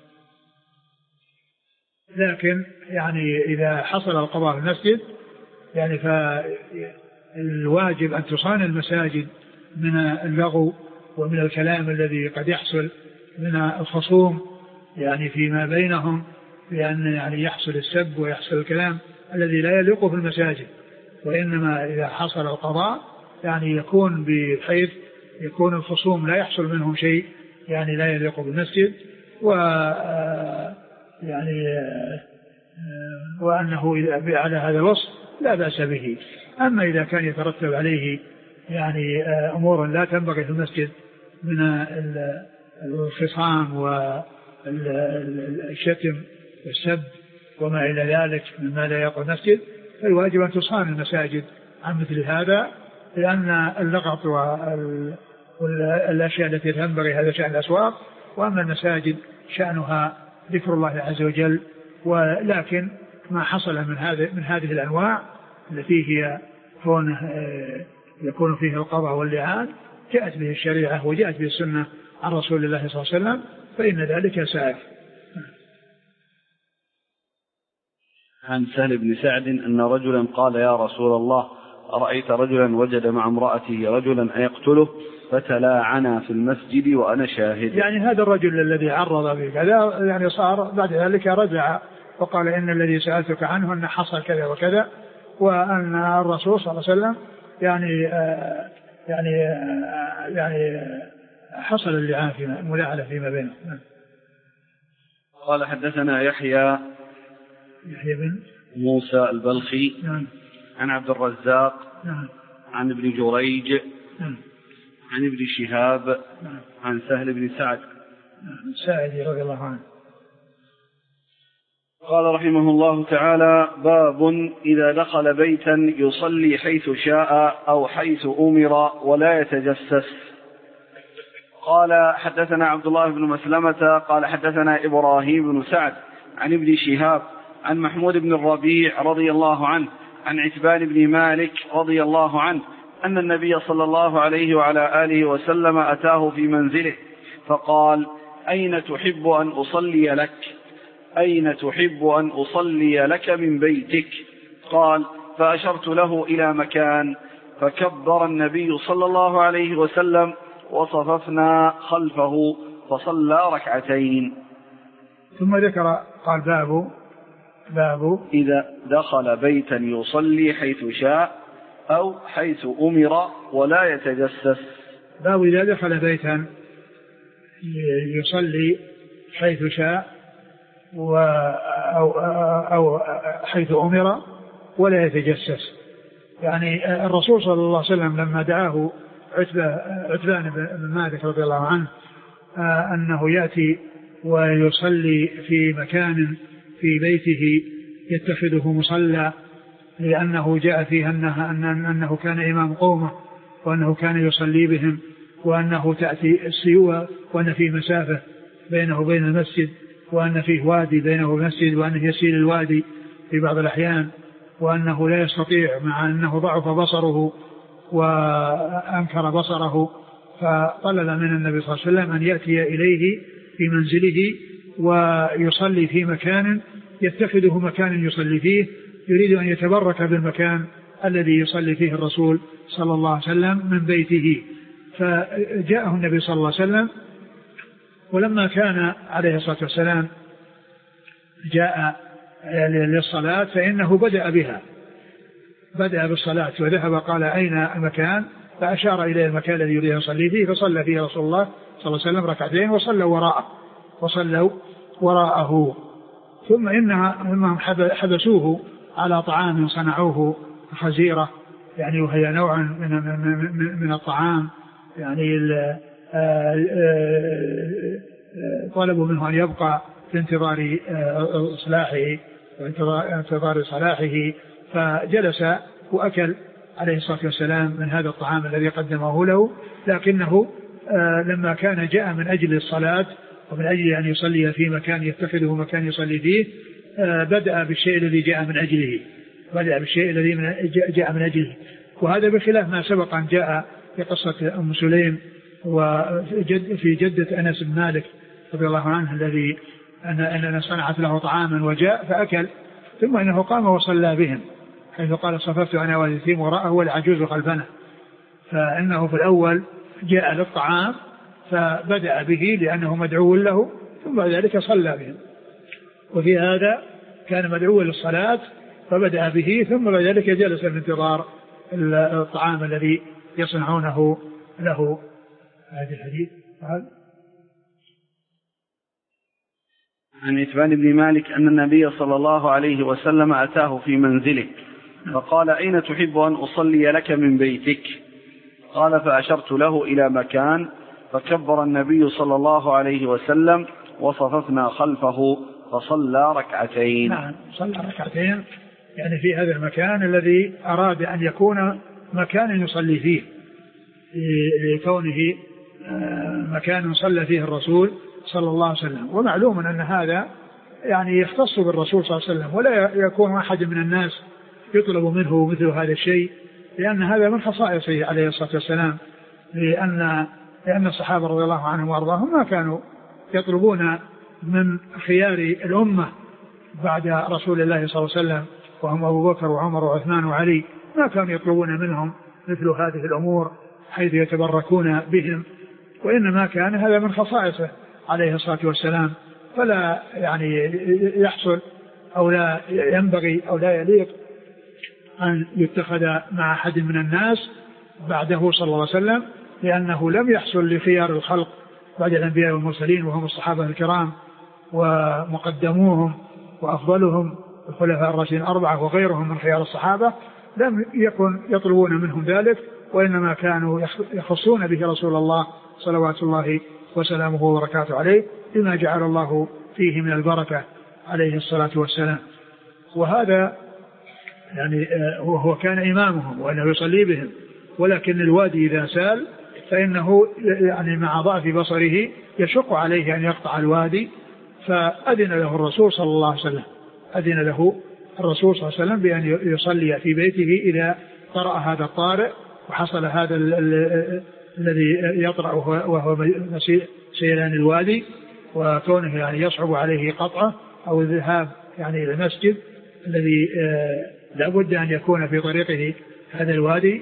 لكن يعني إذا حصل القضاء في المسجد يعني فالواجب أن تصان المساجد من اللغو ومن الكلام الذي قد يحصل من الخصوم يعني فيما بينهم، لأن يعني يحصل السب ويحصل الكلام الذي لا يليق في المساجد، وإنما إذا حصل القضاء يعني يكون بحيث يكون الخصوم لا يحصل منهم شيء يعني لا يليق بالمسجد، و يعني وأنه على هذا الوصف لا بأس به. أما إذا كان يترتب عليه يعني أمور لا تنبغي في المسجد من الخصام والشتم والسب وما إلى ذلك مما لا يقع المسجد، فالواجب أن تصان المساجد عن مثل هذا، لأن اللغط والأشياء التي تنبغي هذا شأن الأسواق، وأما المساجد شأنها ذكر الله عز وجل. ولكن ما حصل من هذه من هذه الأنواع التي هي كونه يكون فيه القضاء واللعان جاءت به الشريعة وجاءت به السنة عن رسول الله صلى الله عليه وسلم، فإن ذلك سائغ. عن سهل بن سعد أن رجلا قال: يا رسول الله، أرأيت رجلا وجد مع امرأته رجلا أيقتله؟ فتلاعنا في المسجد وأنا شاهد. يعني هذا الرجل الذي عرض به كذا يعني صار بعد ذلك رجع وقال: إن الذي سألتك عنه أن حصل كذا وكذا، وأن الرسول صلى الله عليه وسلم يعني آه يعني آه يعني آه حصل اللعان فيما ملاعنة فيما بينهم. قال حدثنا يحيى يحيى بن موسى البلخي نعم. عن عبد الرزاق نعم. عن ابن جريج نعم. عن ابن شهاب نعم. عن سهل بن سعد نعم. سعد رضي الله عنه. قال رحمه الله تعالى: باب إذا دخل بيتا يصلي حيث شاء أو حيث أمر ولا يتجسس. قال حدثنا عبد الله بن مسلمة قال حدثنا إبراهيم بن سعد عن ابن شهاب عن محمود بن الربيع رضي الله عنه عن عتبان بن مالك رضي الله عنه أن النبي صلى الله عليه وعلى آله وسلم أتاه في منزله فقال: أين تحب أن أصلي لك؟ أين تحب أن أصلي لك من بيتك؟ قال: فأشرت له إلى مكان، فكبر النبي صلى الله عليه وسلم وصففنا خلفه فصلى ركعتين. ثم ذكر قال: باب باب إذا دخل بيتا يصلي حيث شاء أو حيث أمر ولا يتجسس. باب إذا دخل بيتا يصلي حيث شاء أو, أو حيث أمر ولا يتجسس. يعني الرسول صلى الله عليه وسلم لما دعاه عتبان بن مالك رضي الله عنه أنه يأتي ويصلي في مكان في بيته يتخذه مصلى، لأنه جاء فيه أنه, أنه كان إمام قومه وأنه كان يصلي بهم، وأنه تأتي السيوة وأن فيه مسافة بينه وبين المسجد، وأن فيه وادي بينه وبين المسجد، وأنه يسيل الوادي في بعض الأحيان، وأنه لا يستطيع مع أنه ضعف بصره وأنكر بصره، فطلب من النبي صلى الله عليه وسلم أن يأتي إليه في منزله ويصلي في مكان يتخذه مكان يصلي فيه، يريد أن يتبرك بالمكان الذي يصلي فيه الرسول صلى الله عليه وسلم من بيته. فجاءه النبي صلى الله عليه وسلم، ولما كان عليه الصلاة والسلام جاء للصلاة فإنه بدأ بها، بدأ بالصلاة وذهب قال أين المكان، فأشار إلى المكان الذي يريد أن يصلي فيه، فصلى فيه رسول الله صلى الله عليه وسلم ركعتين وصلوا وراءه وصلوا وراءه. ثم إنهم حبسوه على طعام صنعوه خزيرة، يعني وهي نوع من, من, من الطعام، يعني طلبوا منه أن يبقى في انتظار صلاحه وانتظار صلاحه، فجلس وأكل عليه الصلاة والسلام من هذا الطعام الذي قدمه له، لكنه لما كان جاء من أجل الصلاة ومن أجل أن يصلي في مكان يتخذه مكان يصلي فيه، بدأ بالشيء الذي جاء من أجله بدأ بالشيء الذي جاء من أجله وهذا بخلاف ما سبق أن جاء في قصة أم سليم وفي جدة أنس بن مالك رضي الله عنه الذي أننا صنعت له طعاما وجاء فأكل، ثم إنه قام وصلى بهم، حيث قال صففت أنا واليتيم وراءه والعجوز خلفنا. فإنه في الأول جاء للطعام فبدأ به لأنه مدعو له، ثم بعد ذلك صلى بهم. وفي هذا كان مدعو للصلاة فبدأ به، ثم بعد ذلك جلس في انتظار الطعام الذي يصنعونه له. هذا الحديث عن إتبان بن مالك أن النبي صلى الله عليه وسلم أتاه في منزله فقال أين تحب أن أصلي لك من بيتك؟ قال فأشرت له إلى مكان، فكبر النبي صلى الله عليه وسلم وصففنا خلفه فصلى ركعتين. نعم صلى ركعتين، يعني في هذا المكان الذي أراد أن يكون مكان يصلي فيه لكونه مكان صلى فيه الرسول صلى الله عليه وسلم. ومعلوم أن هذا يعني يختص بالرسول صلى الله عليه وسلم، ولا يكون أحد من الناس يطلب منه مثل هذا الشيء، لأن هذا من خصائصه عليه الصلاة والسلام، لأن لأن الصحابة رضي الله عنهم وأرضاهم ما كانوا يطلبون من خيار الأمة بعد رسول الله صلى الله عليه وسلم وهم أبو بكر وعمر وعثمان وعلي، ما كانوا يطلبون منهم مثل هذه الأمور حيث يتبركون بهم، وإنما كان هذا من خصائصه عليه الصلاة والسلام، فلا يعني يحصل أو لا ينبغي أو لا يليق أن يتخذ مع أحد من الناس بعده صلى الله عليه وسلم، لأنه لم يحصل لخيار الخلق بعد الأنبياء والمرسلين وهم الصحابة الكرام ومقدموهم وأفضلهم الخلفاء الراشدين الأربعة وغيرهم من خيار الصحابة، لم يكن يطلبون منهم ذلك، وإنما كانوا يخصون به رسول الله صلوات الله وسلامه وبركاته عليه بما جعل الله فيه من البركة عليه الصلاة والسلام. وهذا يعني هو كان إمامهم وأنه يصلي بهم، ولكن الوادي إذا سال فإنه يعني مع ضعف بصره يشق عليه أن يقطع الوادي، فأذن له الرسول صلى الله عليه وسلم أذن له الرسول صلى الله عليه وسلم بأن يصلي في بيته إذا طرأ هذا الطارئ وحصل هذا الذي يطرأ وهو سيلان الوادي، وكونه يعني يصعب عليه قطعه أو الذهاب يعني إلى المسجد الذي لابد أن يكون في طريقه هذا الوادي.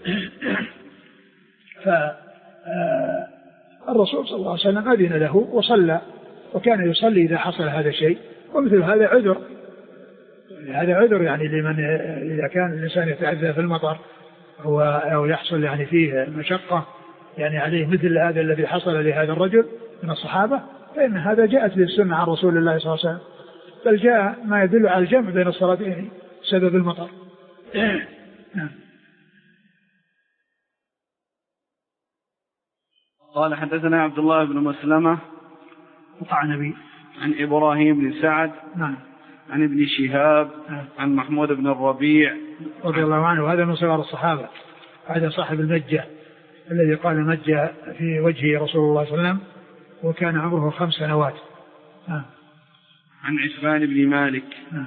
فالرسول صلى الله عليه وسلم أذن له وصلى، وكان يصلي إذا حصل هذا الشيء، ومثل هذا عذر هذا عذر يعني لمن إذا كان الإنسان يتأذى في المطر أو يحصل يعني فيه مشقة يعني عليه مثل هذا الذي حصل لهذا الرجل من الصحابة، فإن هذا جاءت للسنة عن رسول الله صلى الله عليه وسلم، بل جاء ما يدل على الجمع بين الصلاتين سبب المطر. قال حدثنا عبد الله بن مسلمة القعنبي عن إبراهيم بن سعد نعم عن ابن شهاب نعم عن محمود بن الربيع رضي الله عنه، وهذا من صغار الصحابة، هذا صاحب المجة الذي قال مجة في وجه رسول الله صلى الله عليه وسلم وكان عمره خمس سنوات. نعم. عن عثمان بن مالك نعم.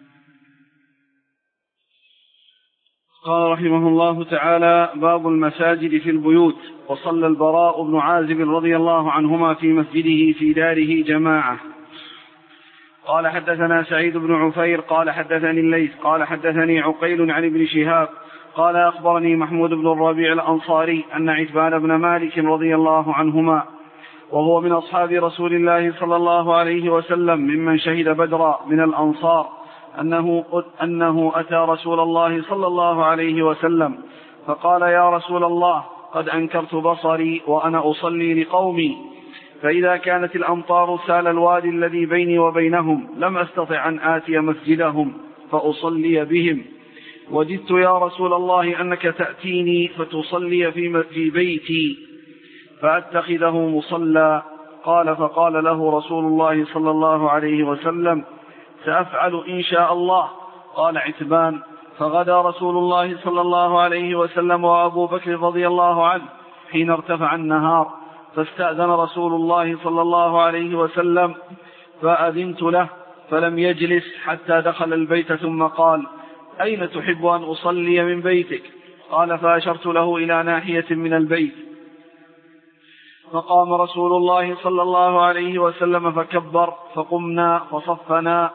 قال رحمه الله تعالى: باب المساجد في البيوت. وصلى البراء بن عازب رضي الله عنهما في مسجده في داره جماعة. قال حدثنا سعيد بن عفير قال حدثني الليث قال حدثني عقيل عن ابن شهاب قال أخبرني محمود بن الربيع الأنصاري أن عتبان بن مالك رضي الله عنهما وهو من أصحاب رسول الله صلى الله عليه وسلم ممن شهد بدرا من الأنصار أنه, أنه أتى رسول الله صلى الله عليه وسلم فقال: يا رسول الله، قد أنكرت بصري وأنا أصلي لقومي، فإذا كانت الأمطار سال الوادي الذي بيني وبينهم لم أستطع أن آتي مسجدهم فأصلي بهم، وددت يا رسول الله أنك تأتيني فتصلي في بيتي فأتخذه مصلى. قال: فقال له رسول الله صلى الله عليه وسلم: سأفعل إن شاء الله. قال عتبان: فغدا رسول الله صلى الله عليه وسلم وأبو بكر رضي الله عنه حين ارتفع النهار، فاستأذن رسول الله صلى الله عليه وسلم فأذنت له فلم يجلس حتى دخل البيت ثم قال: أين تحب أن أصلي من بيتك؟ قال: فأشرت له إلى ناحية من البيت، فقام رسول الله صلى الله عليه وسلم فكبر، فقمنا فصفنا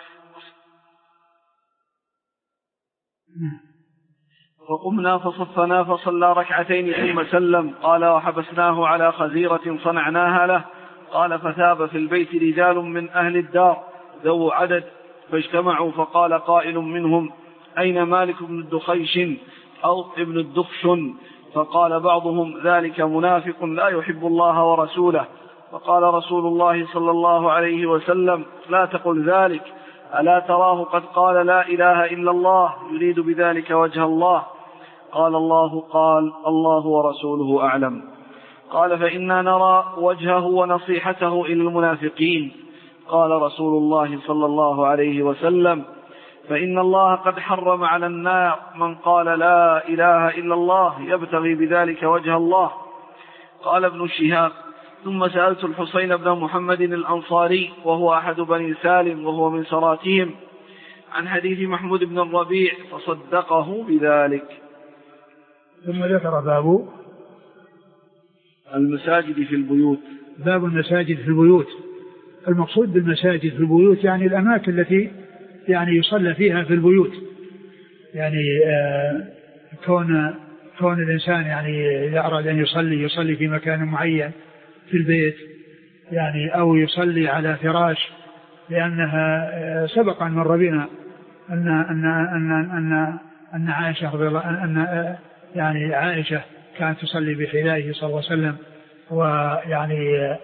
فقمنا فصفنا فصلى ركعتين ثم سلم. قال: وحبسناه على خزيرة صنعناها له. قال: فثاب في البيت رجال من أهل الدار ذو عدد، فاجتمعوا، فقال قائل منهم: أين مالك بن الدخيش أو ابن الدخشن؟ فقال بعضهم: ذلك منافق لا يحب الله ورسوله. فقال رسول الله صلى الله عليه وسلم: لا تقل ذلك، ألا تراه قد قال لا إله إلا الله يريد بذلك وجه الله؟ قال: الله قال الله ورسوله أعلم. قال: فإنا نرى وجهه ونصيحته إلى المنافقين. قال رسول الله صلى الله عليه وسلم: فإن الله قد حرم على النار من قال لا إله إلا الله يبتغي بذلك وجه الله. قال ابن شهاب: ثم سألت الحسين بن محمد الأنصاري وهو أحد بني سالم وهو من سراتهم عن حديث محمود بن الربيع فصدقه بذلك. ثم ذكر باب المساجد في البيوت. باب المساجد في البيوت. المقصود بالمساجد في البيوت يعني الأماكن التي يعني يصلى فيها في البيوت، يعني آه كون كون الإنسان يعني إذا أراد أن يصلي يصلي في مكان معين في البيت، يعني أو يصلي على فراش، لأنها آه سبق أن مر بنا أن أن أن أن أن عائشة رضي الله عنها أن آه يعني عائشة كانت تصلي بحذائه صلى الله عليه وسلم، ويعني آه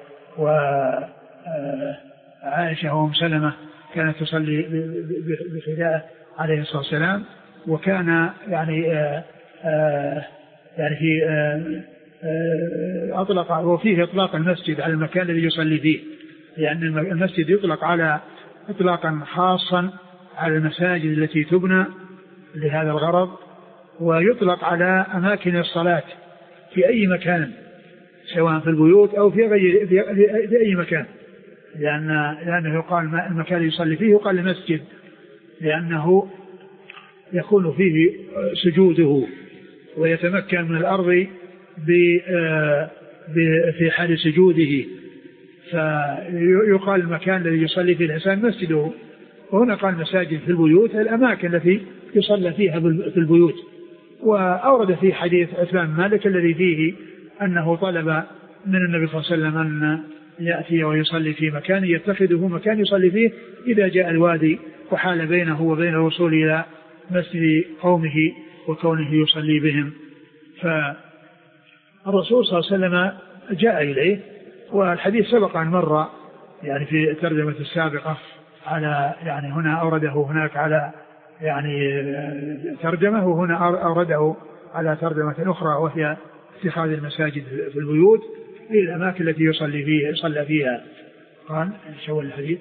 وعائشة وأم سلمة كانت تصلي بحذائه عليه الصلاة والسلام، وكان يعني آآ آآ يعني في آآ آآ أطلق وفيه إطلاق المسجد على المكان الذي يصلي فيه، لأن يعني المسجد يطلق على إطلاقا خاصا على المساجد التي تبنى لهذا الغرض، ويطلق على أماكن الصلاة في أي مكان سواء في البيوت أو في غير في, في أي مكان، لأن لأنه يقال المكان اللي يصلي فيه يقال المسجد، لأنه يكون فيه سجوده ويتمكن من الأرض في حال سجوده، فيقال المكان الذي يصلي فيه الإنسان مسجده. وهنا قال مساجد في البيوت الأماكن التي يصلى فيها في البيوت. وأورد في حديث عثمان مالك الذي فيه أنه طلب من النبي صلى الله عليه وسلم أن يأتي ويصلي في مكان يتخذه مكان يصلي فيه إذا جاء الوادي وحال بينه وبين الوصول إلى مسجد قومه وكونه يصلي بهم. فالرسول صلى الله عليه وسلم جاء إليه، والحديث سبق أن مر يعني في الترجمة السابقة على يعني هنا أورده هناك على يعني ترجمة، وهنا أورده على ترجمة أخرى وهي اتخاذ المساجد في البيوت. إلى الأماكن التي يصلي فيها يصلى فيها. قال شو الحديث؟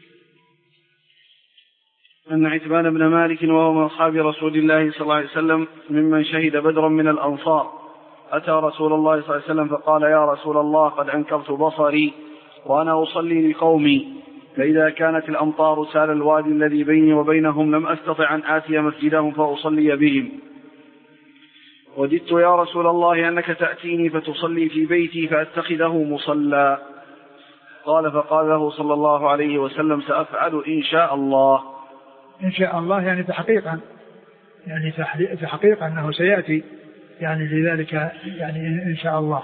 أن عتبان بن مالك وهو من أصحاب رسول الله صلى الله عليه وسلم ممن شهد بدرا من الأنصار أتى رسول الله صلى الله عليه وسلم فقال يا رسول الله قد أنكرت بصري وأنا أصلي لقومي فإذا كانت الأمطار سال الوادي الذي بيني وبينهم لم أستطع أن آتي مسجدهم فأصلي بهم وددت يا رسول الله أنك تأتيني فتصلي في بيتي فأتخذه مصلى. قال فقال له صلى الله عليه وسلم سأفعل إن شاء الله. إن شاء الله يعني تحقيقا يعني تحقيقا أنه سيأتي يعني لذلك يعني إن شاء الله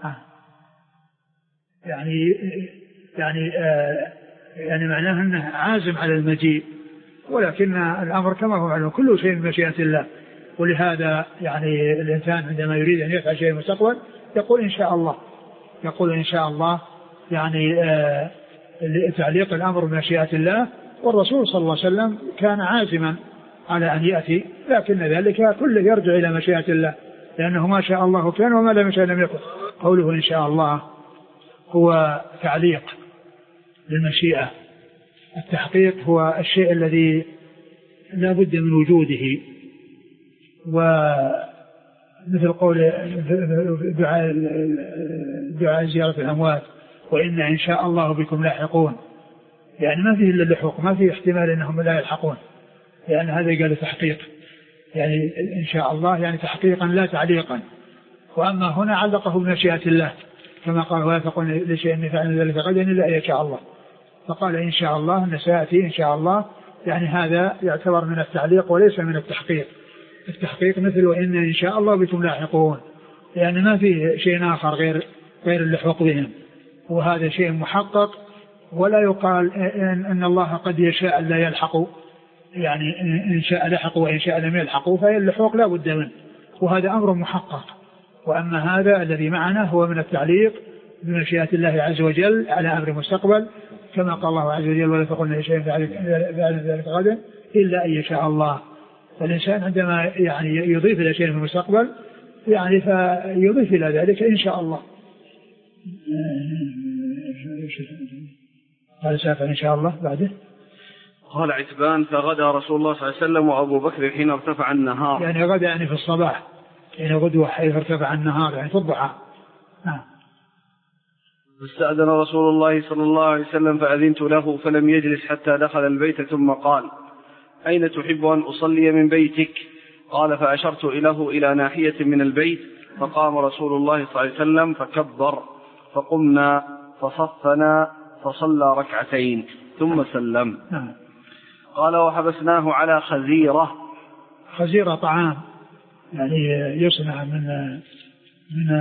يعني يعني آه يعني معناه أنه عازم على المجيء ولكن الأمر كما هو معلوم كل شيء بمشيئة الله. ولهذا يعني الإنسان عندما يريد أن يفعل شيء مستقبل يقول إن شاء الله يقول إن شاء الله يعني آه تعليق الأمر بمشيئة الله. والرسول صلى الله عليه وسلم كان عازما على أن يأتي لكن ذلك كله يرجع إلى مشيئة الله لأنه ما شاء الله كان وما لم يشاء لم يكن. قوله إن شاء الله هو تعليق للمشيئة. التحقيق هو الشيء الذي لا بد من وجوده ومثل قول دعاء دعاء زيارة الأموات وإن إن شاء الله بكم لاحقون يعني ما فيه إلا اللحوق ما فيه احتمال أنهم لا يلحقون لأن هذا قال تحقيق يعني إن شاء الله يعني تحقيقا لا تعليقا. وأما هنا علقه بمشيئة الله كما قال ولا تقول لشيء إني فعل ذلك غدا إلا إن شاء الله فقال إن شاء الله أن سيأتي إن شاء الله يعني هذا يعتبر من التعليق وليس من التحقيق. التحقيق مثل وإن إن شاء الله بكم لاحقون يعني ما فيه شيء آخر غير غير اللحوق بهم وهذا شيء محقق. ولا يقال إن, إن الله قد يشاء لا يلحقوا يعني إن شاء لحقوا وإن شاء لم يلحقوا فهي اللحوق لا بد منه وهذا أمر محقق. وأما هذا الذي معنا هو من التعليق بمشيئة الله عز وجل على أمر مستقبل كما قال الله عز وجل ولا تقولن شيء فعل ذلك غدا إلا أن يشاء الله. فالإنسان عندما يعني يضيف إلى شيء في المستقبل يعني فيضيف إلى ذلك إن شاء الله. قال سافر إن شاء الله بعده. قال عتبان فغدا رسول الله صلى الله عليه وسلم وأبو بكر حين ارتفع النهار يعني غدا يعني في الصباح يعني غدوة حيث ارتفع النهار يعني في الضحى. نعم. فاستأذن رسول الله صلى الله عليه وسلم فأذنت له فلم يجلس حتى دخل البيت ثم قال أين تحب أن أصلي من بيتك؟ قال فأشرت إليه إلى ناحية من البيت فقام رسول الله صلى الله عليه وسلم فكبر فقمنا فصفنا فصلى ركعتين ثم سلم. نعم. قال وحبسناه على خزيرة. خزيرة طعام يعني يصنع من من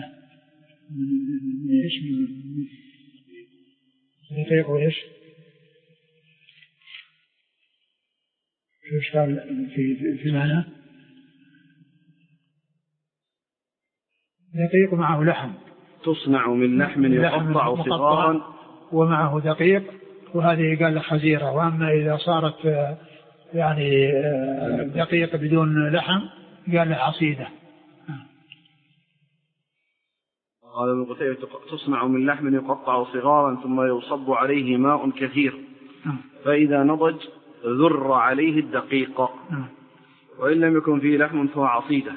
من ايش من دقيق وايش ايش قال في في معنى دقيق معه لحم تصنع من لحم يقطع صغارا ومعه دقيق وهذه قال خزيرة. وأما إذا صارت يعني دقيق بدون لحم قال له عصيدة. قال ابن قتيبة تصنع من لحم يقطع صغارا ثم يصب عليه ماء كثير فإذا نضج ذر عليه الدقيق وإن لم يكن فيه لحم فهو عصيدة.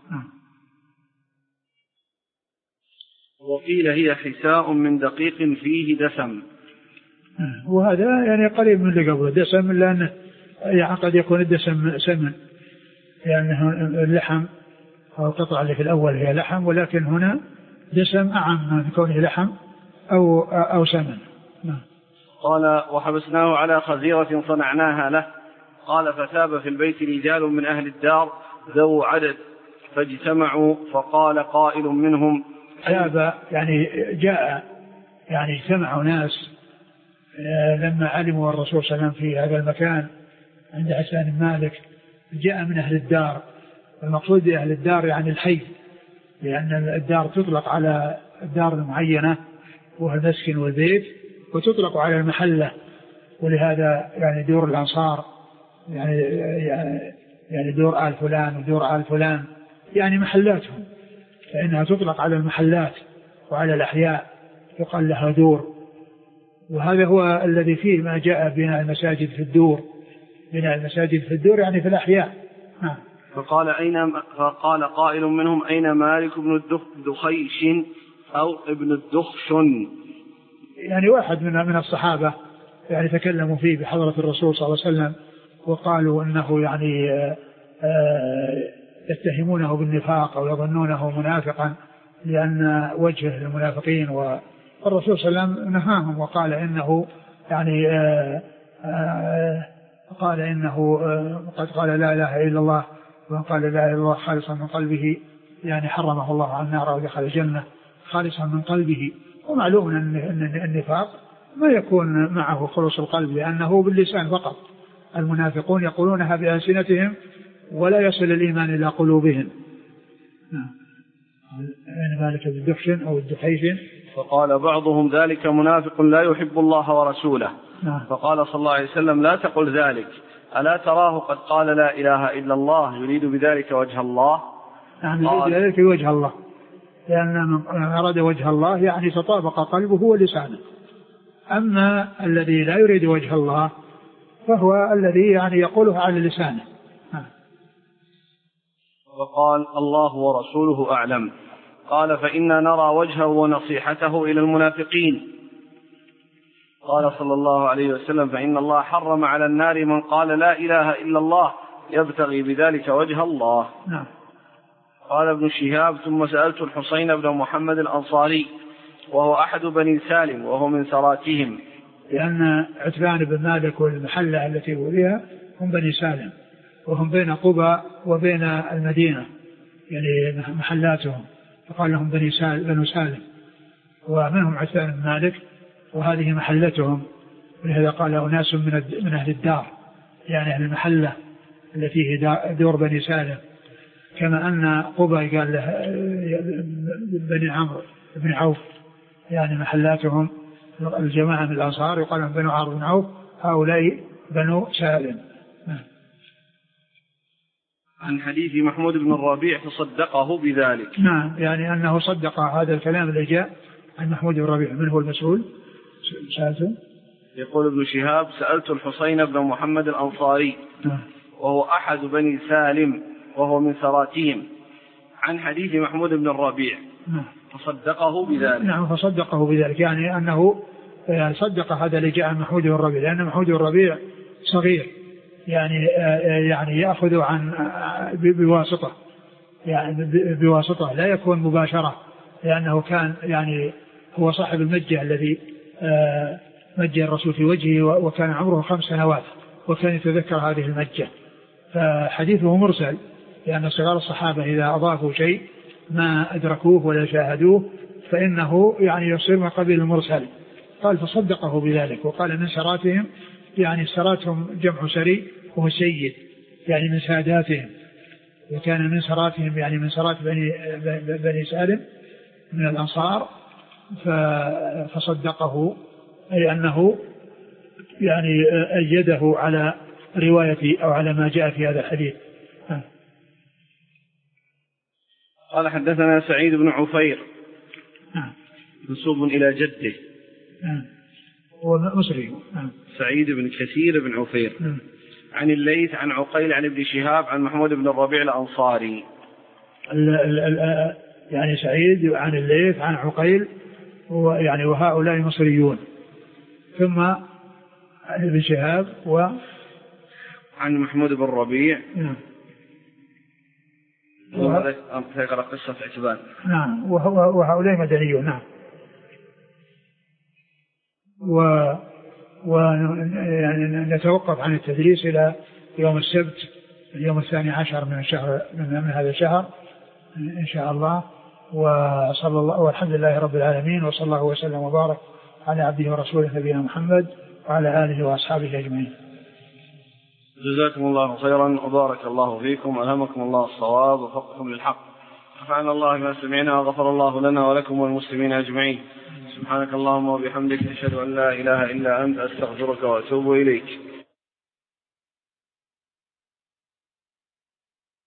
وقيل هي حساء من دقيق فيه دسم. وهذا يعني قريب من اللي قبله دسم لأنه يعني قد يكون الدسم سمن لأنه اللحم أو القطعة اللي في الأول هي لحم ولكن هنا دسم أعم من كونه لحم أو أو سمن. قال وحبسناه على خزيرة صنعناها له. قال فثاب في البيت رجال من أهل الدار ذو عدد فاجتمعوا فقال قائل منهم ثاب يعني جاء يعني اجتمعوا ناس لما علموا الرسول صلى الله عليه وسلم في هذا المكان عند حسان بن مالك جاء من أهل الدار. المقصود بأهل الدار يعني الحي لأن الدار تطلق على الدار المعينة وهو المسكن والبيت وتطلق على المحلة ولهذا يعني دور الأنصار يعني يعني دور آل فلان ودور آل فلان يعني محلاتهم فإنها تطلق على المحلات وعلى الأحياء يقال لها دور. وهذا هو الذي فيه ما جاء بناء المساجد في الدور، بناء المساجد في الدور يعني في الأحياء. نعم. فقال أين فقال قائل منهم أين مالك بن الدخيش أو ابن الدخشن؟ يعني واحد من من الصحابة يعني تكلموا فيه بحضرة الرسول صلى الله عليه وسلم وقالوا أنه يعني يتهمونه بالنفاق أو يظنونه منافقا لأن وجهه للمنافقين، والرسول صلى الله عليه وسلم نهاهم وقال إنه يعني قال إنه قد قال لا إله إلا الله، ومن قال لا إله إلا الله خالصا من قلبه يعني حرمه الله على النار ودخل الجنة خالصا من قلبه. ومعلوم أن النفاق ما يكون معه خلوص القلب لأنه باللسان فقط، المنافقون يقولونها بألسنتهم ولا يصل الإيمان إلى قلوبهم. يعني ذلك بالدخشن أو الدخيشن. فقال بعضهم ذلك منافق لا يحب الله ورسوله. نعم. فقال صلى الله عليه وسلم لا تقل ذلك، ألا تراه قد قال لا إله إلا الله يريد بذلك وجه الله؟ نعم يريد بذلك وجه الله، لأن من أراد وجه الله يعني تطابق قلبه ولسانه. أما الذي لا يريد وجه الله فهو الذي يعني يقوله على لسانه. وقال الله ورسوله أعلم. قال فإنا نرى وجهه ونصيحته إلى المنافقين. قال صلى الله عليه وسلم فإن الله حرم على النار من قال لا إله إلا الله يبتغي بذلك وجه الله. نعم. قال ابن شهاب ثم سألت الحسين بن محمد الأنصاري وهو أحد بني سالم وهو من سراتهم، لأن عتبان بن مالك والمحلة التي هو بها هم بني سالم وهم بين قبى وبين المدينة يعني محلاتهم، فقال لهم بني سالم بنو سالم، ومنهم عتبان بن مالك وهذه محلتهم، ولهذا قال أناس من من أهل الدار يعني أهل المحلة التي هي دور بني سالم. كما أن قبى قال له بني عمرو بن عوف يعني محلاتهم الجماعة من الأنصار يقال لهم بنو عمرو بن عوف، هؤلاء بنو سالم. عن حديث محمود بن الربيع فصدقه بذلك. نعم يعني أنه صدق هذا الكلام اللي جاء عن محمود بن الربيع. من هو المسؤول؟ سألته. يقول ابن شهاب سألت الحسين بن محمد الأنصاري وهو أحد بني سالم وهو من سراتهم عن حديث محمود بن الربيع فصدقه بذلك. نعم فصدقه بذلك يعني أنه يعني صدق هذا اللي جاء عن محمود بن الربيع، لأن محمود بن الربيع صغير يعني يعني يأخذ عن بواسطة يعني بواسطة لا يكون مباشرة، لأنه كان يعني هو صاحب المجة الذي مجة الرسول في وجهه وكان عمره خمس سنوات وكان يتذكر هذه المجة، فحديثه مرسل لأن صغار الصحابة إذا أضافوا شيء ما أدركوه ولا شاهدوه فإنه يعني يصير من قبيل المرسل. قال فصدقه بذلك وقال من سراتهم يعني سراتهم جمع سري وهو سيد يعني من ساداتهم، وكان من سراتهم يعني من سرات بني, بني سالم من الأنصار، فصدقه أي أنه يعني أيده على رواية أو على ما جاء في هذا الحديث. قال حدثنا سعيد بن عفير منسوب إلى جده هو مصري سعيد بن كثير بن عفير عن الليث عن عقيل عن ابن شهاب عن محمود بن الربيع الأنصاري. ال ال ال يعني سعيد عن الليث عن عقيل ويعني وهؤلاء مصريون، ثم عن ابن شهاب و عن محمود بن الربيع. نعم. وهذا ذكر قصة عتبان. نعم وهؤلاء مدنيون. نعم. و ونتوقف عن التدريس إلى يوم السبت اليوم الثاني عشر من الشهر من هذا الشهر إن شاء الله. وصلى الله والحمد لله رب العالمين، وصلى الله وسلم وبارك على عبده ورسوله نبينا محمد وعلى آله وأصحابه أجمعين. جزاكم الله خيرا وبارك الله فيكم، ألهمكم الله الصواب ووفقكم للحق، نفعنا الله ما سمعنا وغفر الله لنا ولكم والمسلمين أجمعين. سبحانك اللهم وبحمدك أشهد أن لا إله إلا أنت أستغفرك وأتوب إليك.